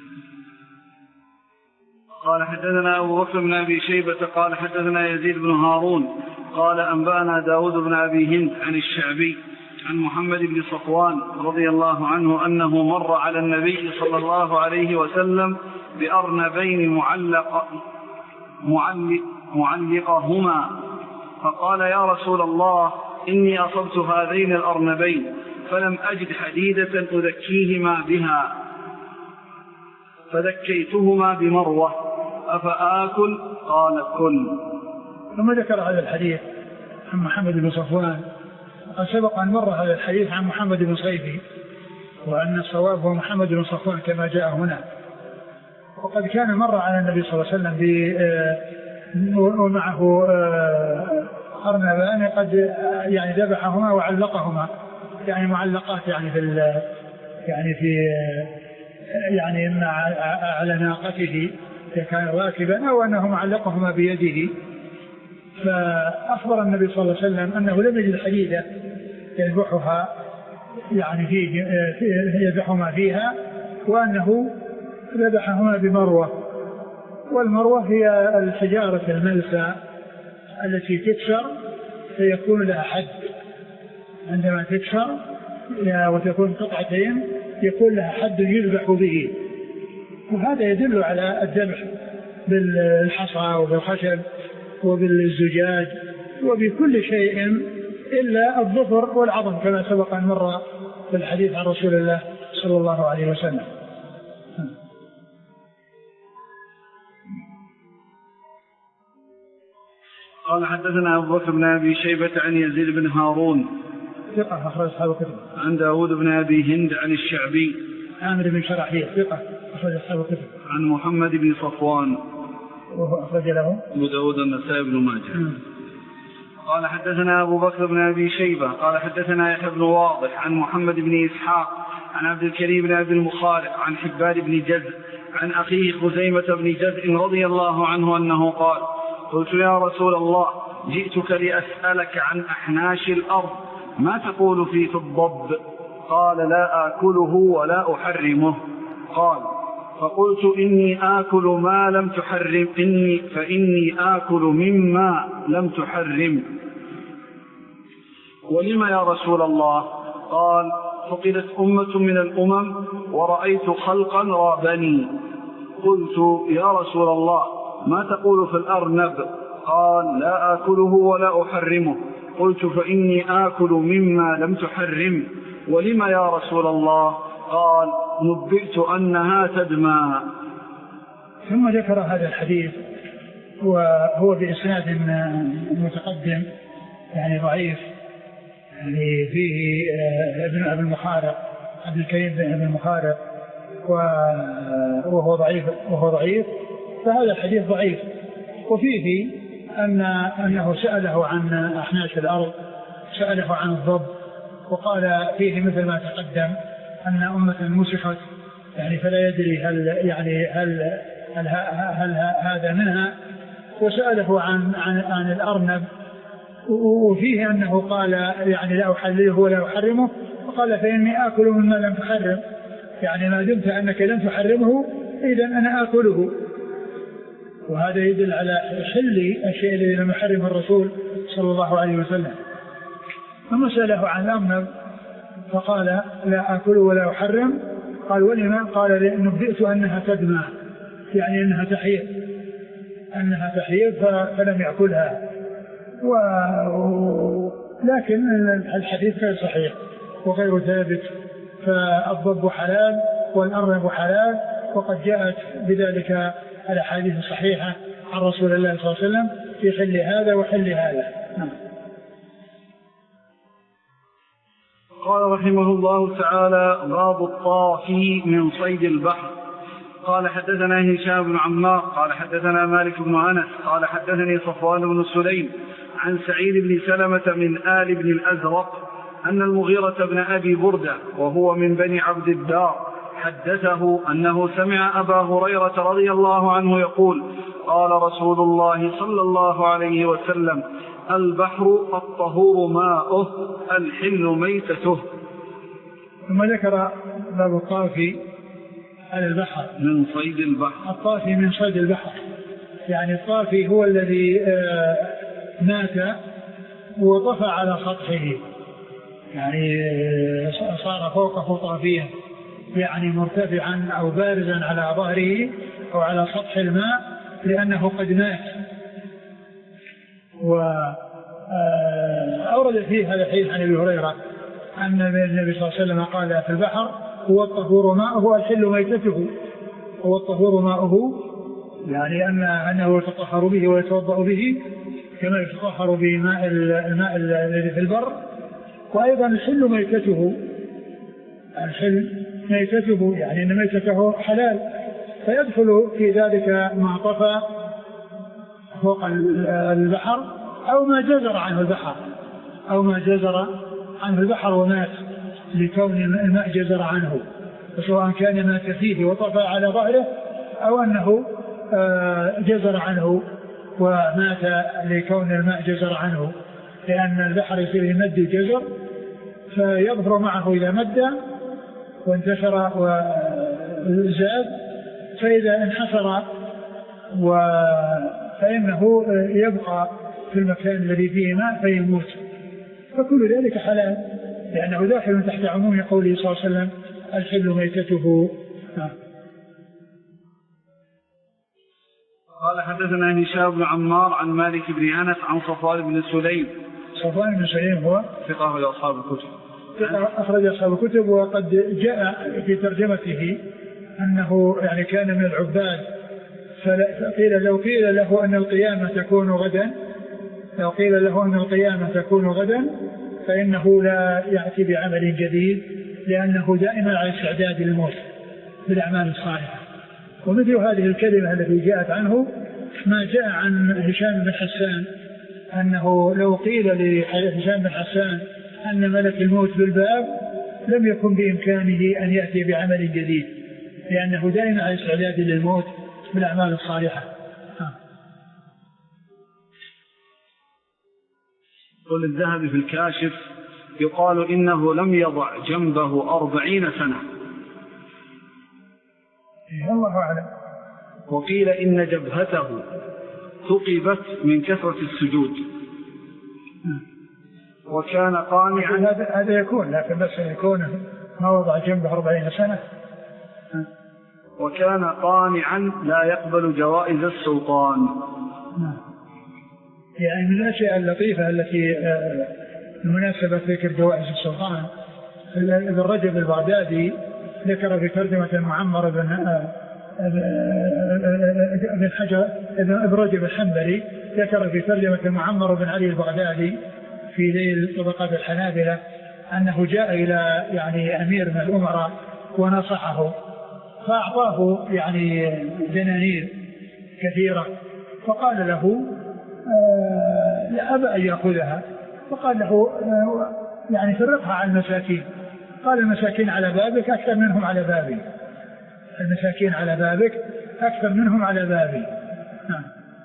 قال حدثنا أبو بكر بن أبي شيبة قال حدثنا يزيد بن هارون قال أنبأنا داود بن أبي هند عن الشعبي عن محمد بن صفوان رضي الله عنه أنه مر على النبي صلى الله عليه وسلم بأرنبين معلق معلق معلقهما، فقال يا رسول الله إني أصبت هذين الأرنبين فلم أجد حديدة أذكيهما بها فذكيتهما بمروة أفآكل؟ قال كل. ثم ذكر هذا الحديث عن محمد بن صفوان. قد سبق أن مر هذا الحديث عن محمد بن صيفي، وأن الصواب هو محمد بن صفوان كما جاء هنا. وقد كان مر على النبي صلى الله عليه وسلم ومعه أرنبان قد يعني ذبحهما وعلقهما، يعني معلقات يعني في يعني في يعني إما على ناقته إذا كان راكبا أو أنه معلقهما بيده. فأخبر النبي صلى الله عليه وسلم أنه لم يجد حديدة يذبحها يعني فيه يذبحهما فيها، وأنه ذبحهما بمروة. والمروة هي الحجارة الملسى التي تكسر فيكون لها حد، عندما تكسر وتكون قطعتين يكون لها حد يذبح به. وهذا يدل على الذبح بالحصى وبالخشب وبالزجاج وبكل شيء إلا الظفر والعظم كما سبق أن مر في الحديث عن رسول الله صلى الله عليه وسلم. قال حدثنا أبو بكر بن أبي شيبة عن يزيد بن هارون ثقة أخرج أصحاب الكتب. عن داود بن أبي هند عن الشعبي عامر بن شرحيل ثقة أخرج أصحاب الكتب. عن محمد بن صفوان وهو أخرج له أبو داود النسائي بن ماجه. قال حدثنا أبو بكر بن أبي شيبة قال حدثنا يحيى بن واضح عن محمد بن إسحاق عن عبد الكريم بن أبي المخارق عن حبان بن جزء عن أخيه خزيمة بن جزء رضي الله عنه أنه قال قلت يا رسول الله جئتك لأسألك عن أحناش الأرض ما تقول في في الضب؟ قال لا آكله ولا أحرمه. قال فقلت إني آكل ما لم تحرم إني فإني آكل مما لم تحرم. ولم يا رسول الله؟ قال فقدت أمة من الأمم ورأيت خلقا رابني. قلت يا رسول الله ما تقول في الأرنب؟ قال لا آكله ولا أحرمه. قلت فإني آكل مما لم تحرم. ولم يا رسول الله؟ قال نبئت أنها تدمى. ثم ذكر هذا الحديث وهو بإسناد متقدم يعني ضعيف، يعني فيه ابن أبي المخارق عبد الكريم بن أبي المخارق وهو ضعيف وهو ضعيف فهذا الحديث ضعيف. وفيه أن أنه سأله عن أحناش الأرض، سأله عن الضب، وقال فيه مثل ما تقدم أن أمة مسخت يعني فلا يدري هل يعني هل هل, هل, هل هذا منها، وسأله عن عن, عن الأرنب، وفيه أنه قال يعني لا أحلله ولا أحرمه، وقال فإني آكل مما لم تحرم، يعني ما دمت أنك لم تحرمه إذن أنا آكله. وهذا يدل على حل الشيء الذي لم يحرمه الرسول صلى الله عليه وسلم. ثم سأله عن الأرنب فقال لا آكل ولا أحرم. قال ولما؟ قال نبئت أنها تدمى، يعني أنها تحيض، أنها تحيض فلم يأكلها. و... لكن الحديث غير صحيح وغير ثابت، فالضب حلال والأرنب حلال، وقد جاءت بذلك الأحاديث الصحيحة عن رسول الله صلى الله عليه وسلم في حل هذا وحل هذا. نعم. قال رحمه الله تعالى: باب الطافي من صيد البحر. قال حدثنا هشام بن عمار قال حدثنا مالك بن أنس قال حدثني صفوان بن سليم عن سعيد بن سلمة من آل بن الأزرق أن المغيرة بن أبي بردة وهو من بني عبد الدار حدثه أنه سمع أبا هريرة رضي الله عنه يقول: قال رسول الله صلى الله عليه وسلم: البحر الطهور ماؤه الحل ميتته. ثم ذكر باب الطافي على البحر من صيد البحر. الطافي من صيد البحر، يعني الطافي هو الذي مات وطفى على سطحه، يعني صار فوقه طافيا، يعني مرتفعا أو بارزا على ظهره أو على سطح الماء لأنه قد مات. وأورد فيه هذا الحديث عن أبي هريرة أن النبي صلى الله عليه وسلم قال في البحر: هو الطهور ماؤه الحل ميتته. هو الطهور ماؤه يعني أن أنه يتطهر به ويتوضأ به كما يتطهر بماء الماء الذي في البر، وأيضا الحل ميتته، الحل ميتته يعني أن ميتته حلال، فيدخل في ذلك ما طفى فوق البحر أو ما جزر عنه البحر أو ما جزر عنه البحر ومات لكون الماء جزر عنه، سواء كان مات فيه وطفى على ظهره أو أنه جزر عنه ومات لكون الماء جزر عنه، لأن البحر يصير يمد الجزر فيظهر معه إذا مد وانتشر وزاد، فإذا انحسر فإنه يبقى في المكان الذي فيه ماء فيموت، فكل ذلك حلال لأنه داخل تحت عموم قوله صلى الله عليه وسلم: الحل ميتته. قال حدثنا هشام بن عمار عن مالك بن أنس عن صفوان بن سليم. صفوان بن سليم هو ثقة لأصحاب الكتب، أخرج أصحاب الكتب، وقد جاء في ترجمته أنه يعني كان من العباد، فقيل لو قيل له أن القيامة تكون غدا لو قيل له أن القيامة تكون غدا فإنه لا يأتي بعمل جديد، لأنه دائما على استعداد للموت بالأعمال الصالحة. ومثل هذه الكلمة التي جاءت عنه ما جاء عن هشام بن حسان أنه لو قيل لهشام بن حسان أن ملك الموت بالباب لم يكن بإمكانه أن يأتي بعمل جديد، لأنه دائما على استعداد للموت بالأعمال الصالحة. قل الذهبي في الكاشف: يقال إنه لم يضع جنبه أربعين سنة. الله أعلم. وقيل إن جبهته ثقبت من كثرة السجود، وكان قانعا. هذا يكون، لكن بس يكون ما وضع جنبه أربعين سنة. وكان قانعا لا يقبل جوائز السلطان. يعني من الأشياء اللطيفة التي المناسبة ذكر جوائز السلطان، ابن رجب البغدادي ذكر في ترجمة معمر بن ابن حجر ابن رجب الحنبلي ذكر في ترجمة معمر بن علي البغدادي في ذيل طبقات الحنابلة أنه جاء إلى يعني أمير من الأمراء ونصحه، فأعطاه يعني دنانير كثيرة، فقال له آه أبى أن يأخذها، فقال له آه يعني فرقها على المساكين. قال المساكين على بابك أكثر منهم على بابي، المساكين على بابك أكثر منهم على بابي. نعم.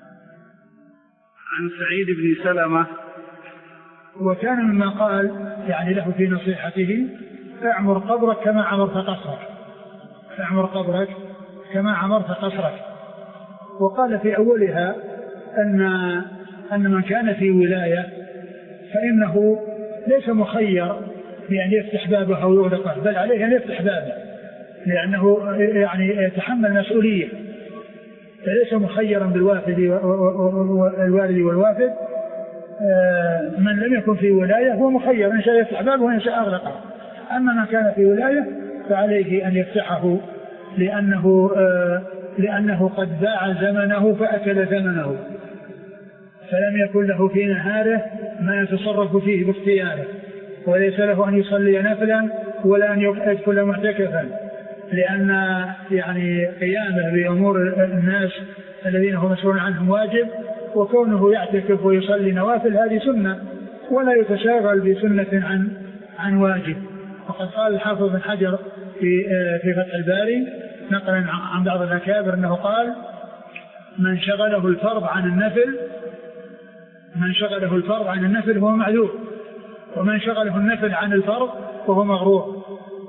عن سعيد بن سلمة. وكان مما قال يعني له في نصيحته: اعمر قبرك كما عمرت قصرك، اعمر قبرك كما عمرت قصرك. وقال في أولها أن أن من كان في ولاية فإنه ليس مخير بأن يفتح بابه أو يغلقه، بل عليه أن يفتح بابه، لأنه يعني يتحمل مسؤولية، فليس مخيرا بالوافد والوالد والوافد. من لم يكن في ولاية هو مخير، إن شاء يفتح بابه وإن شاء أغلقه. أما من كان في ولاية فعليه أن يفتحه، لأنه لأنه قد باع زمنه فأكل ثمنه، فلم يكن له في نهاره ما يتصرف فيه باختياره، وليس له أن يصلي نفلا ولا أن يدخل معتكفا، لأن يعني قيامه بأمور الناس الذين هو مسؤول عنهم واجب، وكونه يعتكف ويصلي نوافل هذه سنة، ولا يتشاغل بسنة عن عن واجب. وقد قال الحافظ بن حجر في في فتح الباري نقلا عن بعض الأكابر أنه قال: من شغله الفرض عن النفل من شغله الفرض عن النفل هو معذور، ومن شغله النفل عن الفرض فهو مغرور.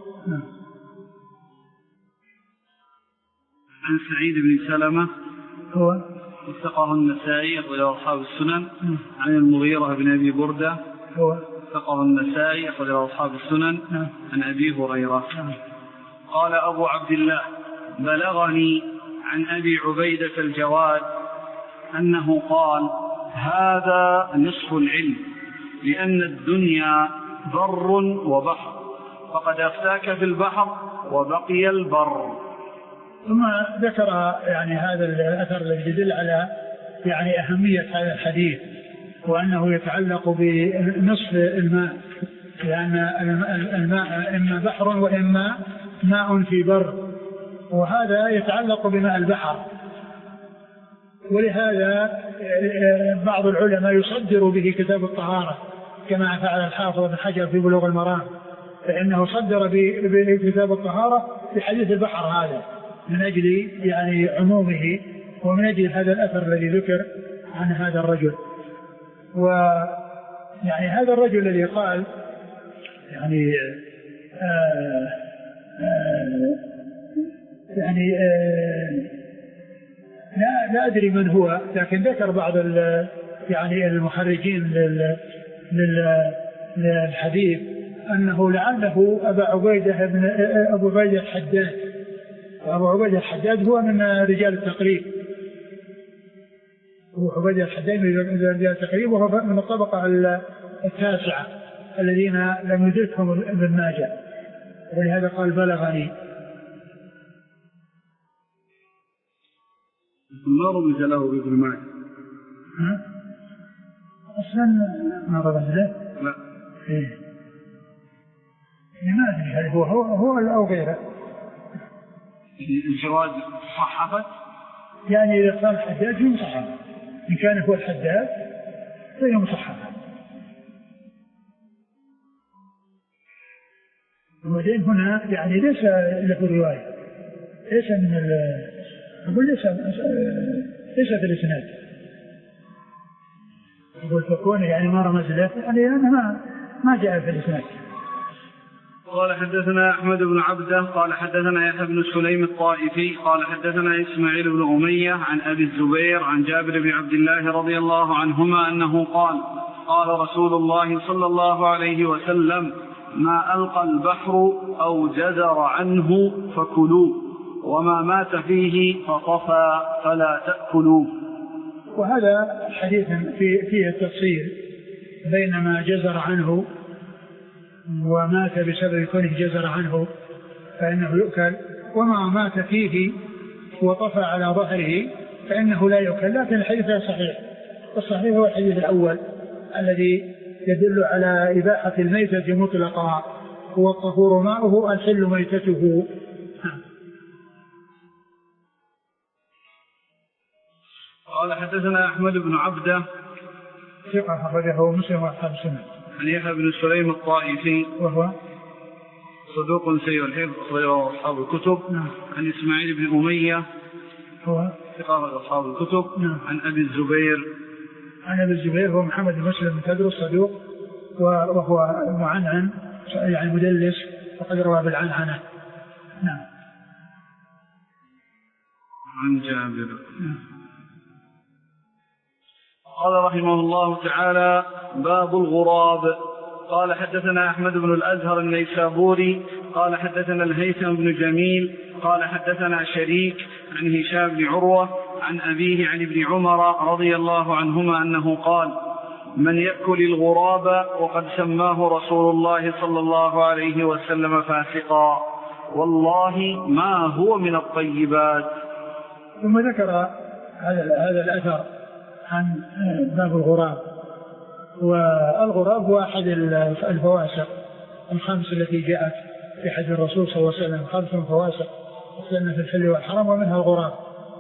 عن سعيد بن سلمة هو وثقه النسائي أخرجه أصحاب السنن. عن المغيرة بن أبي بردة هو وثقه النسائي أخرجه أصحاب السنن. عن أبي هريرة قال أبو عبد الله: بلغني عن أبي عبيدة الجواد أنه قال: هذا نصف العلم، لأن الدنيا بر وبحر، فقد أفتاك في البحر وبقي البر. ثم ذكر يعني هذا الأثر الذي يدل على يعني أهمية هذا الحديث، وأنه يتعلق بنصف الماء، لأن الماء إما بحر وإما ماء في بر، وهذا يتعلق بماء البحر. ولهذا بعض العلماء يصدر به كتاب الطهارة كما فعل الحافظ بن حجر في بلوغ المرام، فإنه صدر بكتاب الطهارة بحديث البحر هذا من أجل يعني عمومه، ومن أجل هذا الأثر الذي ذكر عن هذا الرجل. ويعني هذا الرجل الذي قال يعني آآ آآ يعني آآ لا, لا أدري من هو، لكن ذكر بعض يعني المخرجين للحديث أنه لعله أبا عبيدة بن أبو عبيدة الحداد، وأبو عبيدة الحداد هو من رجال التقريب، أبو عبيدة الحداد من رجال التقريب، وهو من الطبقة التاسعة الذين لم يدركهم ابن ماجه، ولهذا قال بلغني. ما رمز له بابن ماجه؟ أصلا ما رمز له؟ لا. إيه؟ ما أدري هل هو هو, هو أو غيره. الجواز صحفت؟ يعني إذا كان الحداد في مصحف، إن كان هو الحداد فهي مصحفة. وبعدين هنا يعني ليس له رواية، ليس من ال أقول ليس ليس في الإسناد، أقول فكون يعني ما رمز له يعني أنا ما ما جاء في الإسناد. قال حدثنا أحمد بن عبده قال حدثنا يحيى بن سليم الطائفي قال حدثنا إسماعيل بن أمية عن أبي الزبير عن جابر بن عبد الله رضي الله عنهما أنه قال: قال رسول الله صلى الله عليه وسلم: ما ألقى البحر أو جزر عنه فكلوه، وما مات فيه فطفى فلا تأكلوه. وهذا حديث فيه, فيه التفصيل بين ما جزر عنه ومات بسبب كونه جزر عنه فإنه يؤكل، وما مات فيه وطفى على ظهره فإنه لا يؤكل. لكن الحديث صحيح، والصحيح هو الحديث الأول الذي يدل على إباحة الميتة مطلقا، هو الطهور ماؤه الحل ميتته. قال حدثنا أحمد بن عبده ثقة أخرجه مسلم وأصحاب السنة. عن يحيى بن سليم الطائفي وهو صدوق سيء الحفظ أخرجه أصحاب الكتب. نعم. عن إسماعيل بن أمية هو ثقة أصحاب الكتب. نعم. عن أبي الزبير عن أبي الزبير هو محمد بن مسلم بن تدرس صدوق وهو معنعن يعني مدلس وقد روى بالعنعنة. نعم. عن جابر. نعم. قال رحمه الله تعالى باب الغراب. قال حدثنا أحمد بن الأزهر النيسابوري قال حدثنا الهيثم بن جميل قال حدثنا شريك عن هشام بن عروة عن أبيه عن ابن عمر رضي الله عنهما أنه قال من يأكل الغراب وقد سماه رسول الله صلى الله عليه وسلم فاسقا والله ما هو من الطيبات. ثم ذكر هذا هذا الأثر عن باب الغراب. والغراب هو أحد الفواسق الخمس التي جاءت في حديث الرسول صلى الله عليه وسلم خمس فواسق في الحل والحرام ومنها الغراب.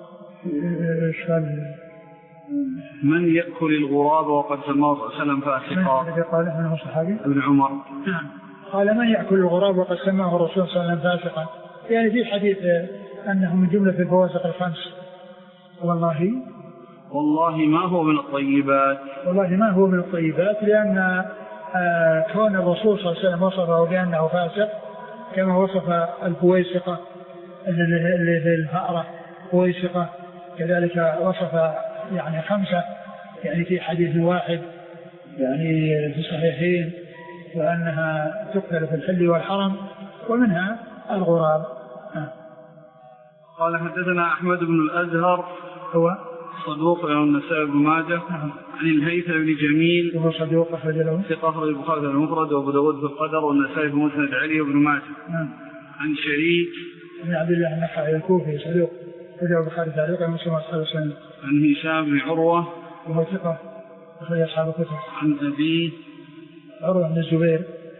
من يأكل الغراب وقد سماه صلى الله عليه وسلم فاسقا. الذي قاله منه صحابي ابن عمر. نعم. قال من يأكل الغراب وقد سماه الرسول صلى الله عليه وسلم فاسقا يعني في حديث أنه من جملة الفواسق الخمس. والله والله ما هو من الطيبات. والله ما هو من الطيبات لأن آه كون الرسول صلى الله عليه وسلم وصفه بأنه فاسق كما وصف الفويسقة اللي في الفأرة فويسقة كذلك وصف يعني خمسة يعني في حديث واحد يعني في الصحيحين وأنها تقتل في الحل والحرم ومنها الغراب. آه. قال حدثنا أحمد بن الأزهر هو صدوق له النسائي بن ماجه. نعم. عن الهيثم بن جميل وهو صدوق أخرج له ثقة أخرج البخاري في المفرد وأبو داود في القدر والنسائي في مسند علي وابن ماجه. نعم. عن شريك بن عبد الله النخعي الكوفي صدوق أخرج البخاري تعليقا ومسلم وأصحاب السنة. عن هشام بن عروة وهو ثقة أخرج أصحاب الكتب. عن أبيه عروة بن الزبير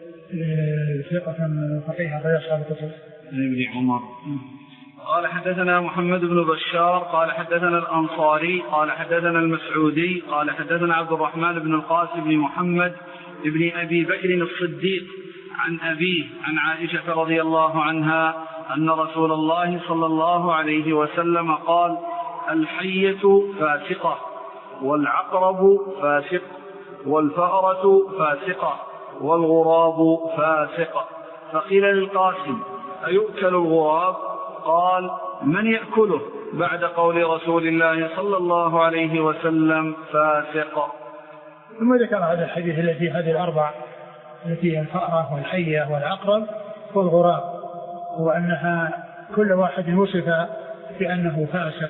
ثقة فقيه أخرج أصحاب الكتب. عن ابن عمر. قال حدثنا محمد بن بشار قال حدثنا الأنصاري قال حدثنا المسعودي قال حدثنا عبد الرحمن بن القاسم بن محمد بن أبي بكر الصديق عن أبيه عن عائشة رضي الله عنها أن رسول الله صلى الله عليه وسلم قال الحية فاسقة والعقرب فاسق والفأرة فاسقة والغراب فاسق. فقيل للقاسم أيؤكل الغراب؟ قال من يأكله بعد قول رسول الله صلى الله عليه وسلم فاسق. ثم ذكر هذا الحديث الذي هذه الأربع التي الفأرة والحية والعقرب والغراب وأنها كل واحد وصف بأنه فاسق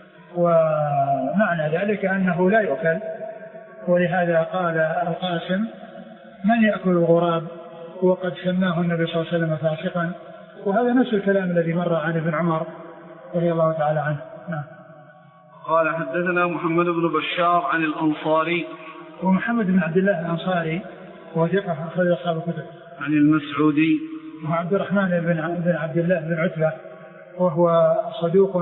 ومعنى ذلك أنه لا يؤكل. ولهذا قال القاسم من يأكل الغراب وقد سماه النبي صلى الله عليه وسلم فاسقا. وهذا نفس الكلام الذي مر عن ابن عمر رضي الله تعالى عنه. نعم. قال حدثنا محمد بن بشار عن الأنصاري ومحمد بن عبد الله الأنصاري وثقة أخرج أصحاب الكتب. عن المسعودي وعبد الرحمن بن عبد الله بن عتبة وهو صدوق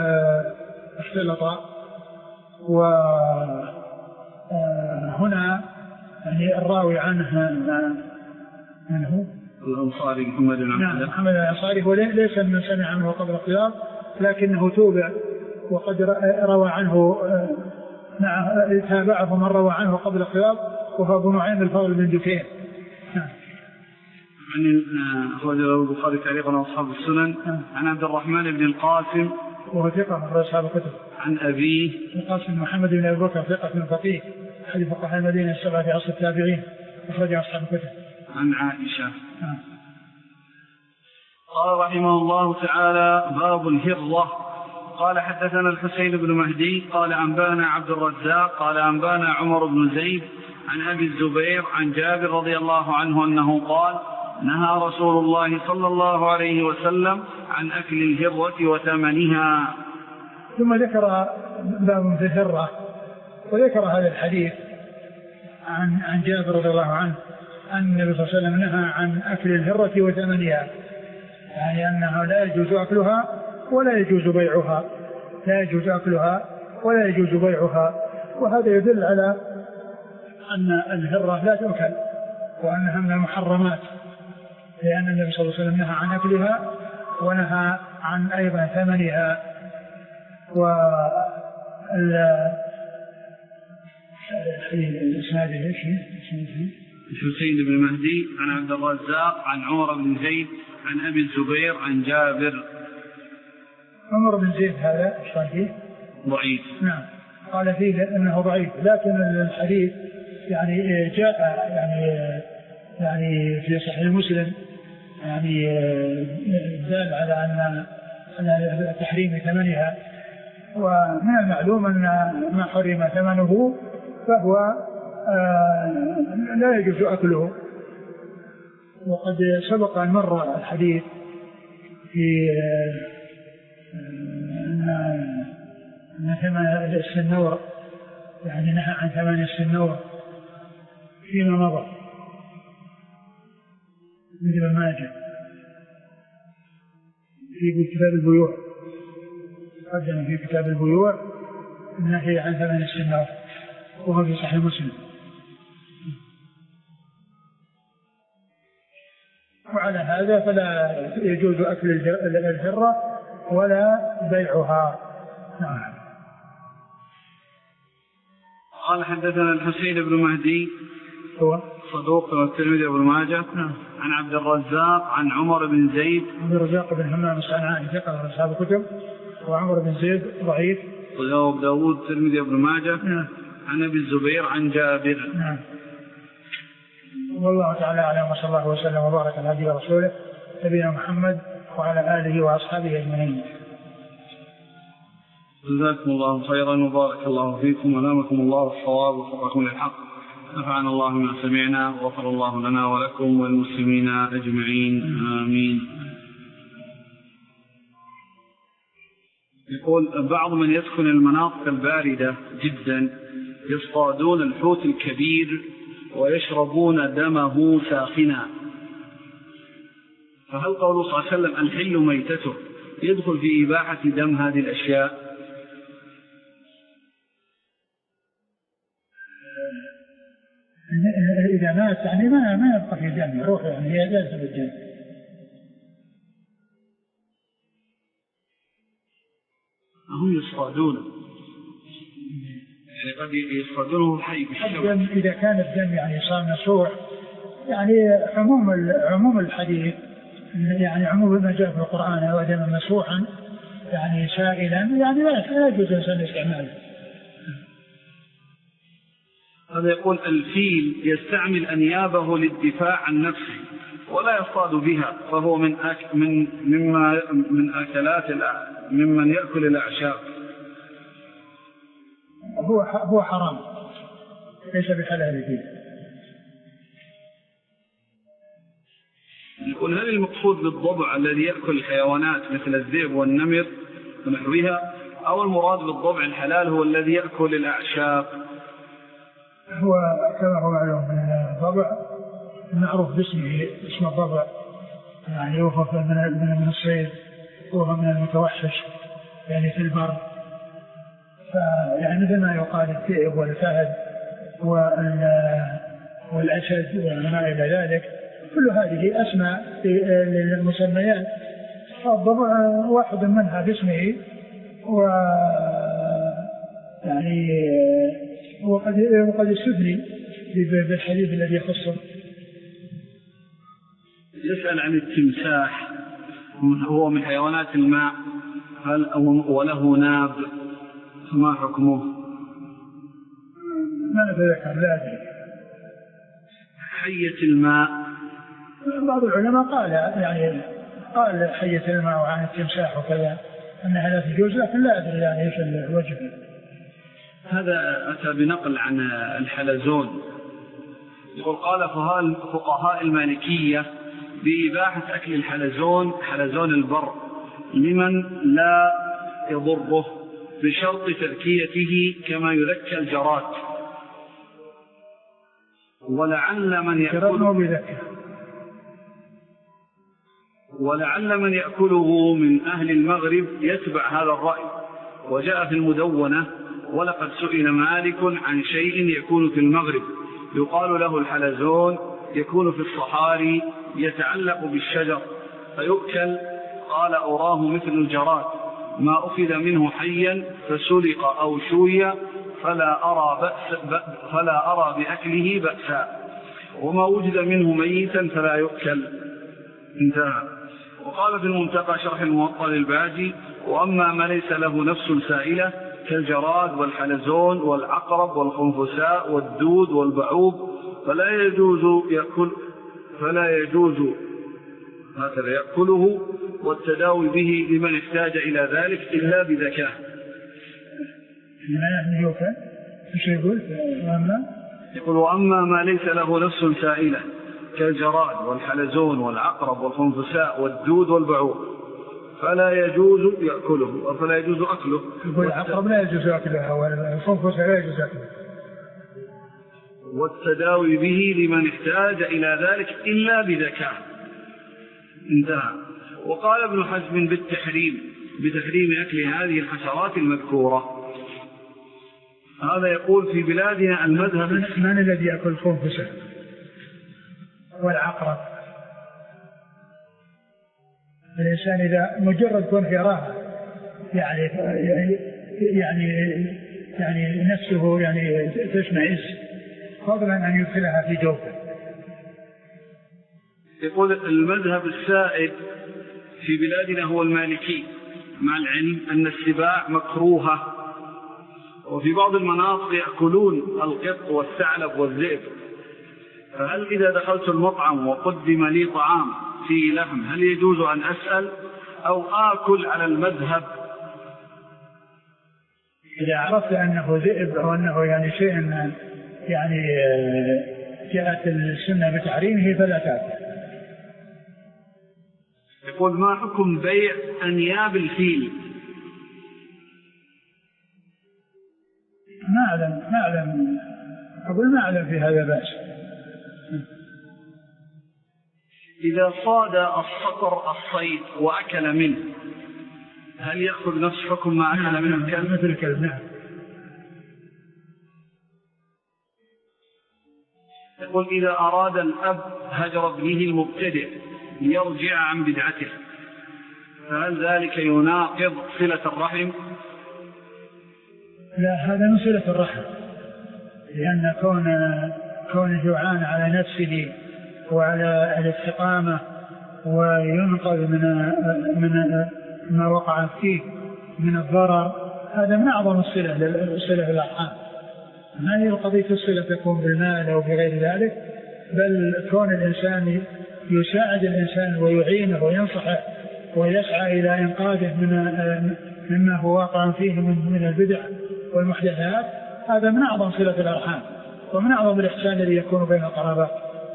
اختلط. وهنا يعني الراوي عنه من هو الأنصاري محمد بن عبد الله. نعم محمد الأنصاري هو ليس من سمع عنه قبل الاختلاط لكنه توبع وقد روى عنه مع تابعه من روى عنه قبل الاختلاط وهو ابو نعيم الفضل بن دكين. عن أخرج له البخاري تعليقا وأصحاب السنن. عن عبد الرحمن بن القاسم وهو ثقة أخرج أصحاب الكتب. عن أبيه القاسم محمد بن أبي بكر ثقة من فقيه أحد فقهاء المدينة السبعة في عصر التابعين أخرج أصحاب الكتب. عن عائشة. آه. قال رحمه الله تعالى باب الهرة. قال حدثنا الحسين بن مهدي قال أنبانا عبد الرزاق قال أنبانا عمر بن زيد عن أبي الزبير عن جابر رضي الله عنه أنه قال نهى رسول الله صلى الله عليه وسلم عن أكل الهرة وثمنها. ثم ذكر باب في الهرة وذكر هذا الحديث عن عن جابر رضي الله عنه أن النبي صلى الله عليه وسلم نهى عن أكل الهرة وثمنها يعني أنها لا يجوز أكلها ولا يجوز بيعها لا يجوز أكلها ولا يجوز بيعها. وهذا يدل على أن الهرة لا تؤكل وأنها من المحرمات، لأن النبي صلى الله عليه وسلم نهى عن أكلها ونهى عن أيضا ثمنها. والإسناد ايش؟ الحسين بن مهدي عن عبد الرزاق عن عمر بن زيد عن أبي الزبير عن جابر. عمر بن زيد هذا ايش قال فيه؟ ضعيف. نعم قال فيه انه ضعيف، لكن الحديث يعني جاء يعني يعني في صحيح مسلم يعني دال على ان تحريم ثمنها، ومن المعلوم ان ما حرم ثمنه فهو لا يجوز اكله. وقد سبق ان مر الحديث في أن ثمن السنور يعني نهى عن ثمن السنور فيما مضى مثل ما جاء في كتاب البيوع، قدم في كتاب البيوع النهي عن ثمن السنور وهو في صحيح مسلم. وعلى هذا فلا يجوز أكل الهرة ولا بيعها. نعم. قال حدثنا الحسين بن مهدي هو صدوق والترمذي وابن ماجه. نعم. عن عبد الرزاق عن عمر بن زيد. عبد الرزاق بن همام الصنعاني ثقة من أصحاب الكتب، وعمر بن زيد ضعيف. وأبو داود الترمذي وابن ماجه. نعم. عن أبي الزبير عن جابر. نعم. والله تعالى أعلم، وصلى الله وسلم وبارك على نبينا ورسوله نبينا محمد وعلى آله وأصحابه أجمعين. جزاكم الله خيرا وبارك الله فيكم ونامكم الله الصواب ووفقكم للحق. نفعنا الله بما سمعنا وغفر الله لنا ولكم والمسلمين أجمعين آمين. يقول بعض من يسكن المناطق الباردة جدا يصطادون الحوت الكبير ويشربون دمه ساخنا، فهل قوله صلى الله عليه وسلم الحل ميتته يدخل في إباحة دم هذه الأشياء؟ إذا مات يعني ما ما يبقى في دم، روح يعني هي لازم الدم. هم يصطادونه يعني قد يصطادونه حي بالشوك. إذا كان الدم يعني صار مسوح يعني عموم عموم الحديث يعني عموم ما جاء في القرآن هو دم مسوحا يعني سائلا يعني لا يجوز الإنسان استعماله. هذا يقول الفيل يستعمل أنيابه للدفاع عن نفسه ولا يصطاد بها، فهو من أك من مما من أكلات ممن يأكل الأعشاب. هو هو حرام ليس بحلال فيه. يقول هل المقصود بالضبع الذي يأكل الحيوانات مثل الذئب والنمر ونحوها، أو المراد بالضبع الحلال هو الذي يأكل الأعشاب؟ هو كما هو معلوم من الضبع معروف باسمه اسم الضبع يعني يوصف من من الصيد وهو من المتوحش يعني في البر، فيعني مثل ما يقال الذئب والفهد والأسد وما إلى ذلك، كل هذه أسماء للمسميات، فالضبع واحد منها باسمه و يعني وقد وقد استثني بالحديث الذي يخصه. يسأل عن التمساح، هو من حيوانات الماء هل وله ناب، ما حكمه؟ ما نتذكر لا أدري. حية الماء بعض العلماء قال يعني قال حية الماء وعن التمساح وكذا أنها لا تجوز، لكن لا أدري يعني ايش الوجه. هذا أتى بنقل عن الحلزون، يقول قال فقهاء المالكية بإباحة أكل الحلزون حلزون البر لمن لا يضره بشرط تذكيته كما يذكى الجراد، ولعل من يأكله ولعل من يأكله من أهل المغرب يتبع هذا الرأي. وجاء في المدونة ولقد سئل مالك عن شيء يكون في المغرب يقال له الحلزون، يكون في الصحاري، يتعلق بالشجر فيؤكل. قال أراه مثل الجراد، ما أخذ منه حيا فسلق أو شوي فلا أرى, بأس فلا أرى بأكله بأسا، وما وجد منه ميتا فلا يؤكل. انتهى. وقال في المنتقى شرح الموطأ للباجي: وأما ما ليس له نفس سائلة كالجراد والحلزون والعقرب والخنفساء والدود والبعوض فلا يجوز يأكل فلا يجوز هكذا يأكله والتداوي به لمن احتاج إلى ذلك إلا بذكاء. يقول: وأما ما ليس له نفس سائلة كالجراد والحلزون والعقرب والخنفساء والدود والبعوض فلا يجوز يأكله فلا يجوز أكله. العقرب لا يجوز أكله والخنفساء لا يجوز أكله. والتداوي به لمن احتاج إلى ذلك إلا بذكاء. انتهى. وقال ابن حزم بالتحريم بتحريم أكل هذه الحشرات المذكورة. هذا يقول في بلادنا المذهب. من الذي يأكل الخنفساء والعقرب؟ الإنسان إذا مجرد كون في راحة يعني يعني يعني نفسه يعني تشمئز فضلا أن يدخلها في جوفه. يقول المذهب السائد في بلادنا هو المالكي، مع العلم أن السباع مكروهة، وفي بعض المناطق يأكلون القط والثعلب والذئب. فهل إذا دخلت المطعم وقدم لي طعام فيه لحم هل يجوز أن أسأل أو آكل على المذهب؟ إذا عرفت أنه ذئب أو أنه يعني شيء يعني جاءت السنة بتحريمه فلا تأكل. يقول: ما حكم بيع أنياب الفيل؟ ما أعلم ما أعلم أقول ما أعلم في هذا بأس. إذا صاد الصقر الصيد وأكل منه هل يأخذ نفس حكم ما أكل منه الكلب؟ مثل الكلب. نعم. يقول: إذا أراد الأب هجر ابنه المبتدئ ليرجع عن بدعته فهل ذلك يناقض صلة الرحم؟ لا، هذا من صلة الرحم، لأن كون كون جوعان على نفسه وعلى الاستقامة وينقذ من من ما وقع فيه من الضرر هذا من أعظم الصلة للصلة الأرحام. ما هي قضية الصلة تكون بالمال أو بغير ذلك، بل كون الإنسان يساعد الإنسان ويعينه وينصحه ويسعى إلى إنقاذه من مما هو واقع فيه من من البدع والمحدثات هذا من أعظم صلة الأرحام ومن أعظم الإحسان الذي يكون بين القرابات.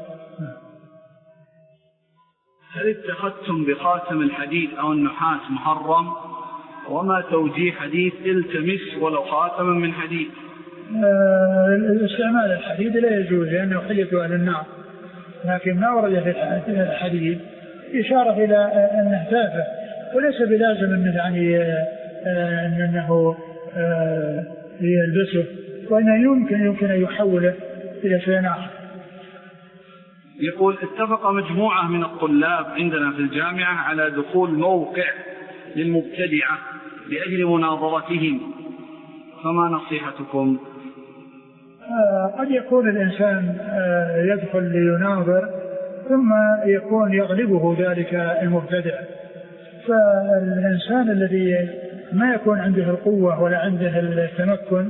هل اتخذتم بخاتم الحديد أو النحاس محرم؟ وما توجيه حديث التمس ولو خاتما من حديد؟ استعمال الحديد لا يجوز لأنه حلية أهل النار، لكن ما ورد في الحديد إشارة إلى أنه تافه وليس بلازم أنه يعني أنه يلبسه، وأنه يمكن يمكن أن يحوله إلى شيء آخر. يقول: اتفق مجموعة من الطلاب عندنا في الجامعة على دخول موقع للمبتدعة لأجل مناظرتهم، فما نصيحتكم؟ قد يكون الإنسان يدخل ليناظر ثم يكون يغلبه ذلك المبتدع، فالإنسان الذي ما يكون عنده القوة ولا عنده التمكن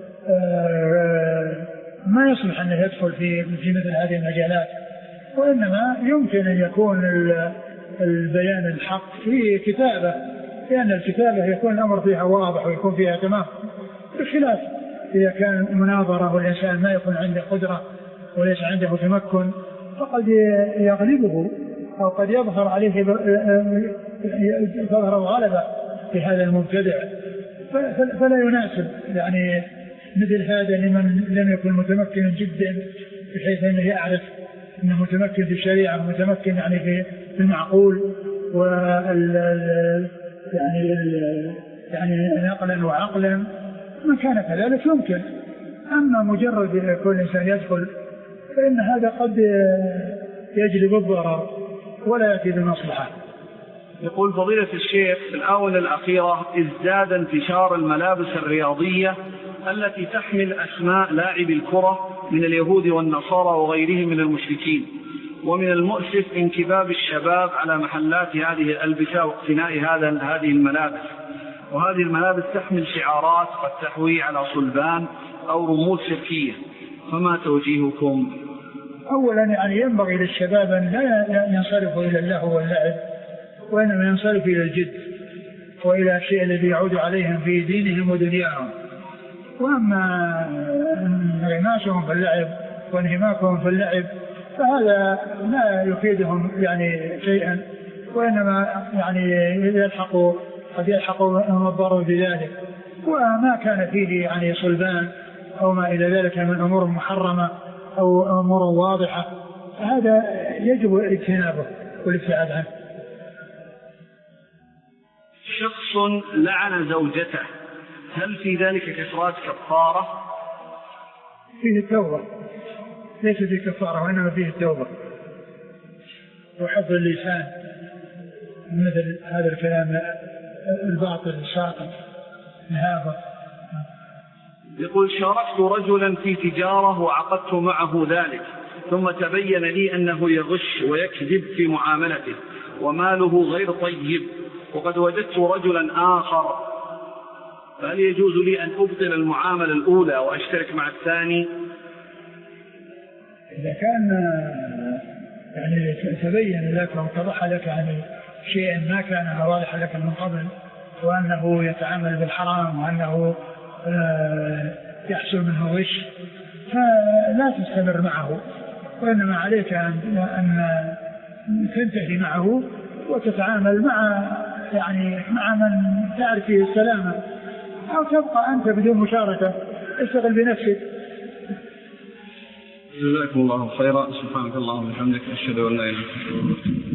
ما يصلح أن يدخل في في مثل هذه المجالات، وإنما يمكن أن يكون البيان الحق في كتابة، لأن الكتابة يكون الأمر فيها واضح ويكون فيها تمام، بخلاف إذا كان مناظرة والإنسان ما يكون عنده قدرة وليس عنده تمكن فقد يغلبه أو قد يظهر عليه تظهر الغلبة في هذا المبتدع، فلا يناسب يعني مثل هذا لمن لم يكن متمكنا جدا بحيث أنه يعرف أنه متمكن في الشريعة متمكن يعني في المعقول وال يعني يعني نقلا وعقلا، من كان كذلك يمكن. أما مجرد كل إنسان يدخل فإن هذا قد يجلب الضرر ولا يأتي بالمصلحة. يقول فضيلة الشيخ في الآونة الأخيرة ازداد انتشار الملابس الرياضية التي تحمل أسماء لاعبي الكرة من اليهود والنصارى وغيرهم من المشركين، ومن المؤسف انكباب الشباب على محلات هذه الألبسة واقتناء هذا هذه الملابس، وهذه الملابس تحمل شعارات قد تحوي على صلبان أو رموز شركية، فما توجيهكم؟ أولا يعني ينبغي للشباب أن لا ينصرفوا إلى اللهو واللعب، وإنما ينصرف إلى الجد وإلى الشيء الذي يعود عليهم في دينهم ودنياهم. وأما انغماسهم في اللعب وانهماكهم في اللعب فهذا لا يفيدهم يعني شيئا، وإنما يعني يلحقوا قد يلحقوا الضرر بذلك. وما كان فيه يعني صلبان أو ما إلى ذلك من أمور محرمة أو أمور واضحة هذا يجب اجتنابه والابتعاد عنه. شخص لعن زوجته، هل في ذلك كفارة كفارة؟ فيه التوبة، ليس فيه كفارة وإنما فيه التوبة وحفظ اللسان مثل هذا الكلام الباطل الساقط الهابط. يقول شاركت رجلا في تجارة وعقدت معه ذلك، ثم تبين لي أنه يغش ويكذب في معاملته وماله غير طيب، وقد وجدت رجلا آخر، فهل يجوز لي أن أبطل المعاملة الأولى وأشترك مع الثاني؟ إذا كان يعني تبين لك واتضح لك يعني شيء ما كان واضح لك من قبل، وأنه يتعامل بالحرام وأنه يحصل منه غش، فلا تستمر معه، وإنما عليك أن تنتهي معه وتتعامل مع يعني مع من تعرف فيه السلامة، أو تبقى أنت بدون مشاركة اشتغل بنفسك. جزاكم الله خيرا. سبحانك اللهم وبحمدك أشهد أن لا إله إلا أنت.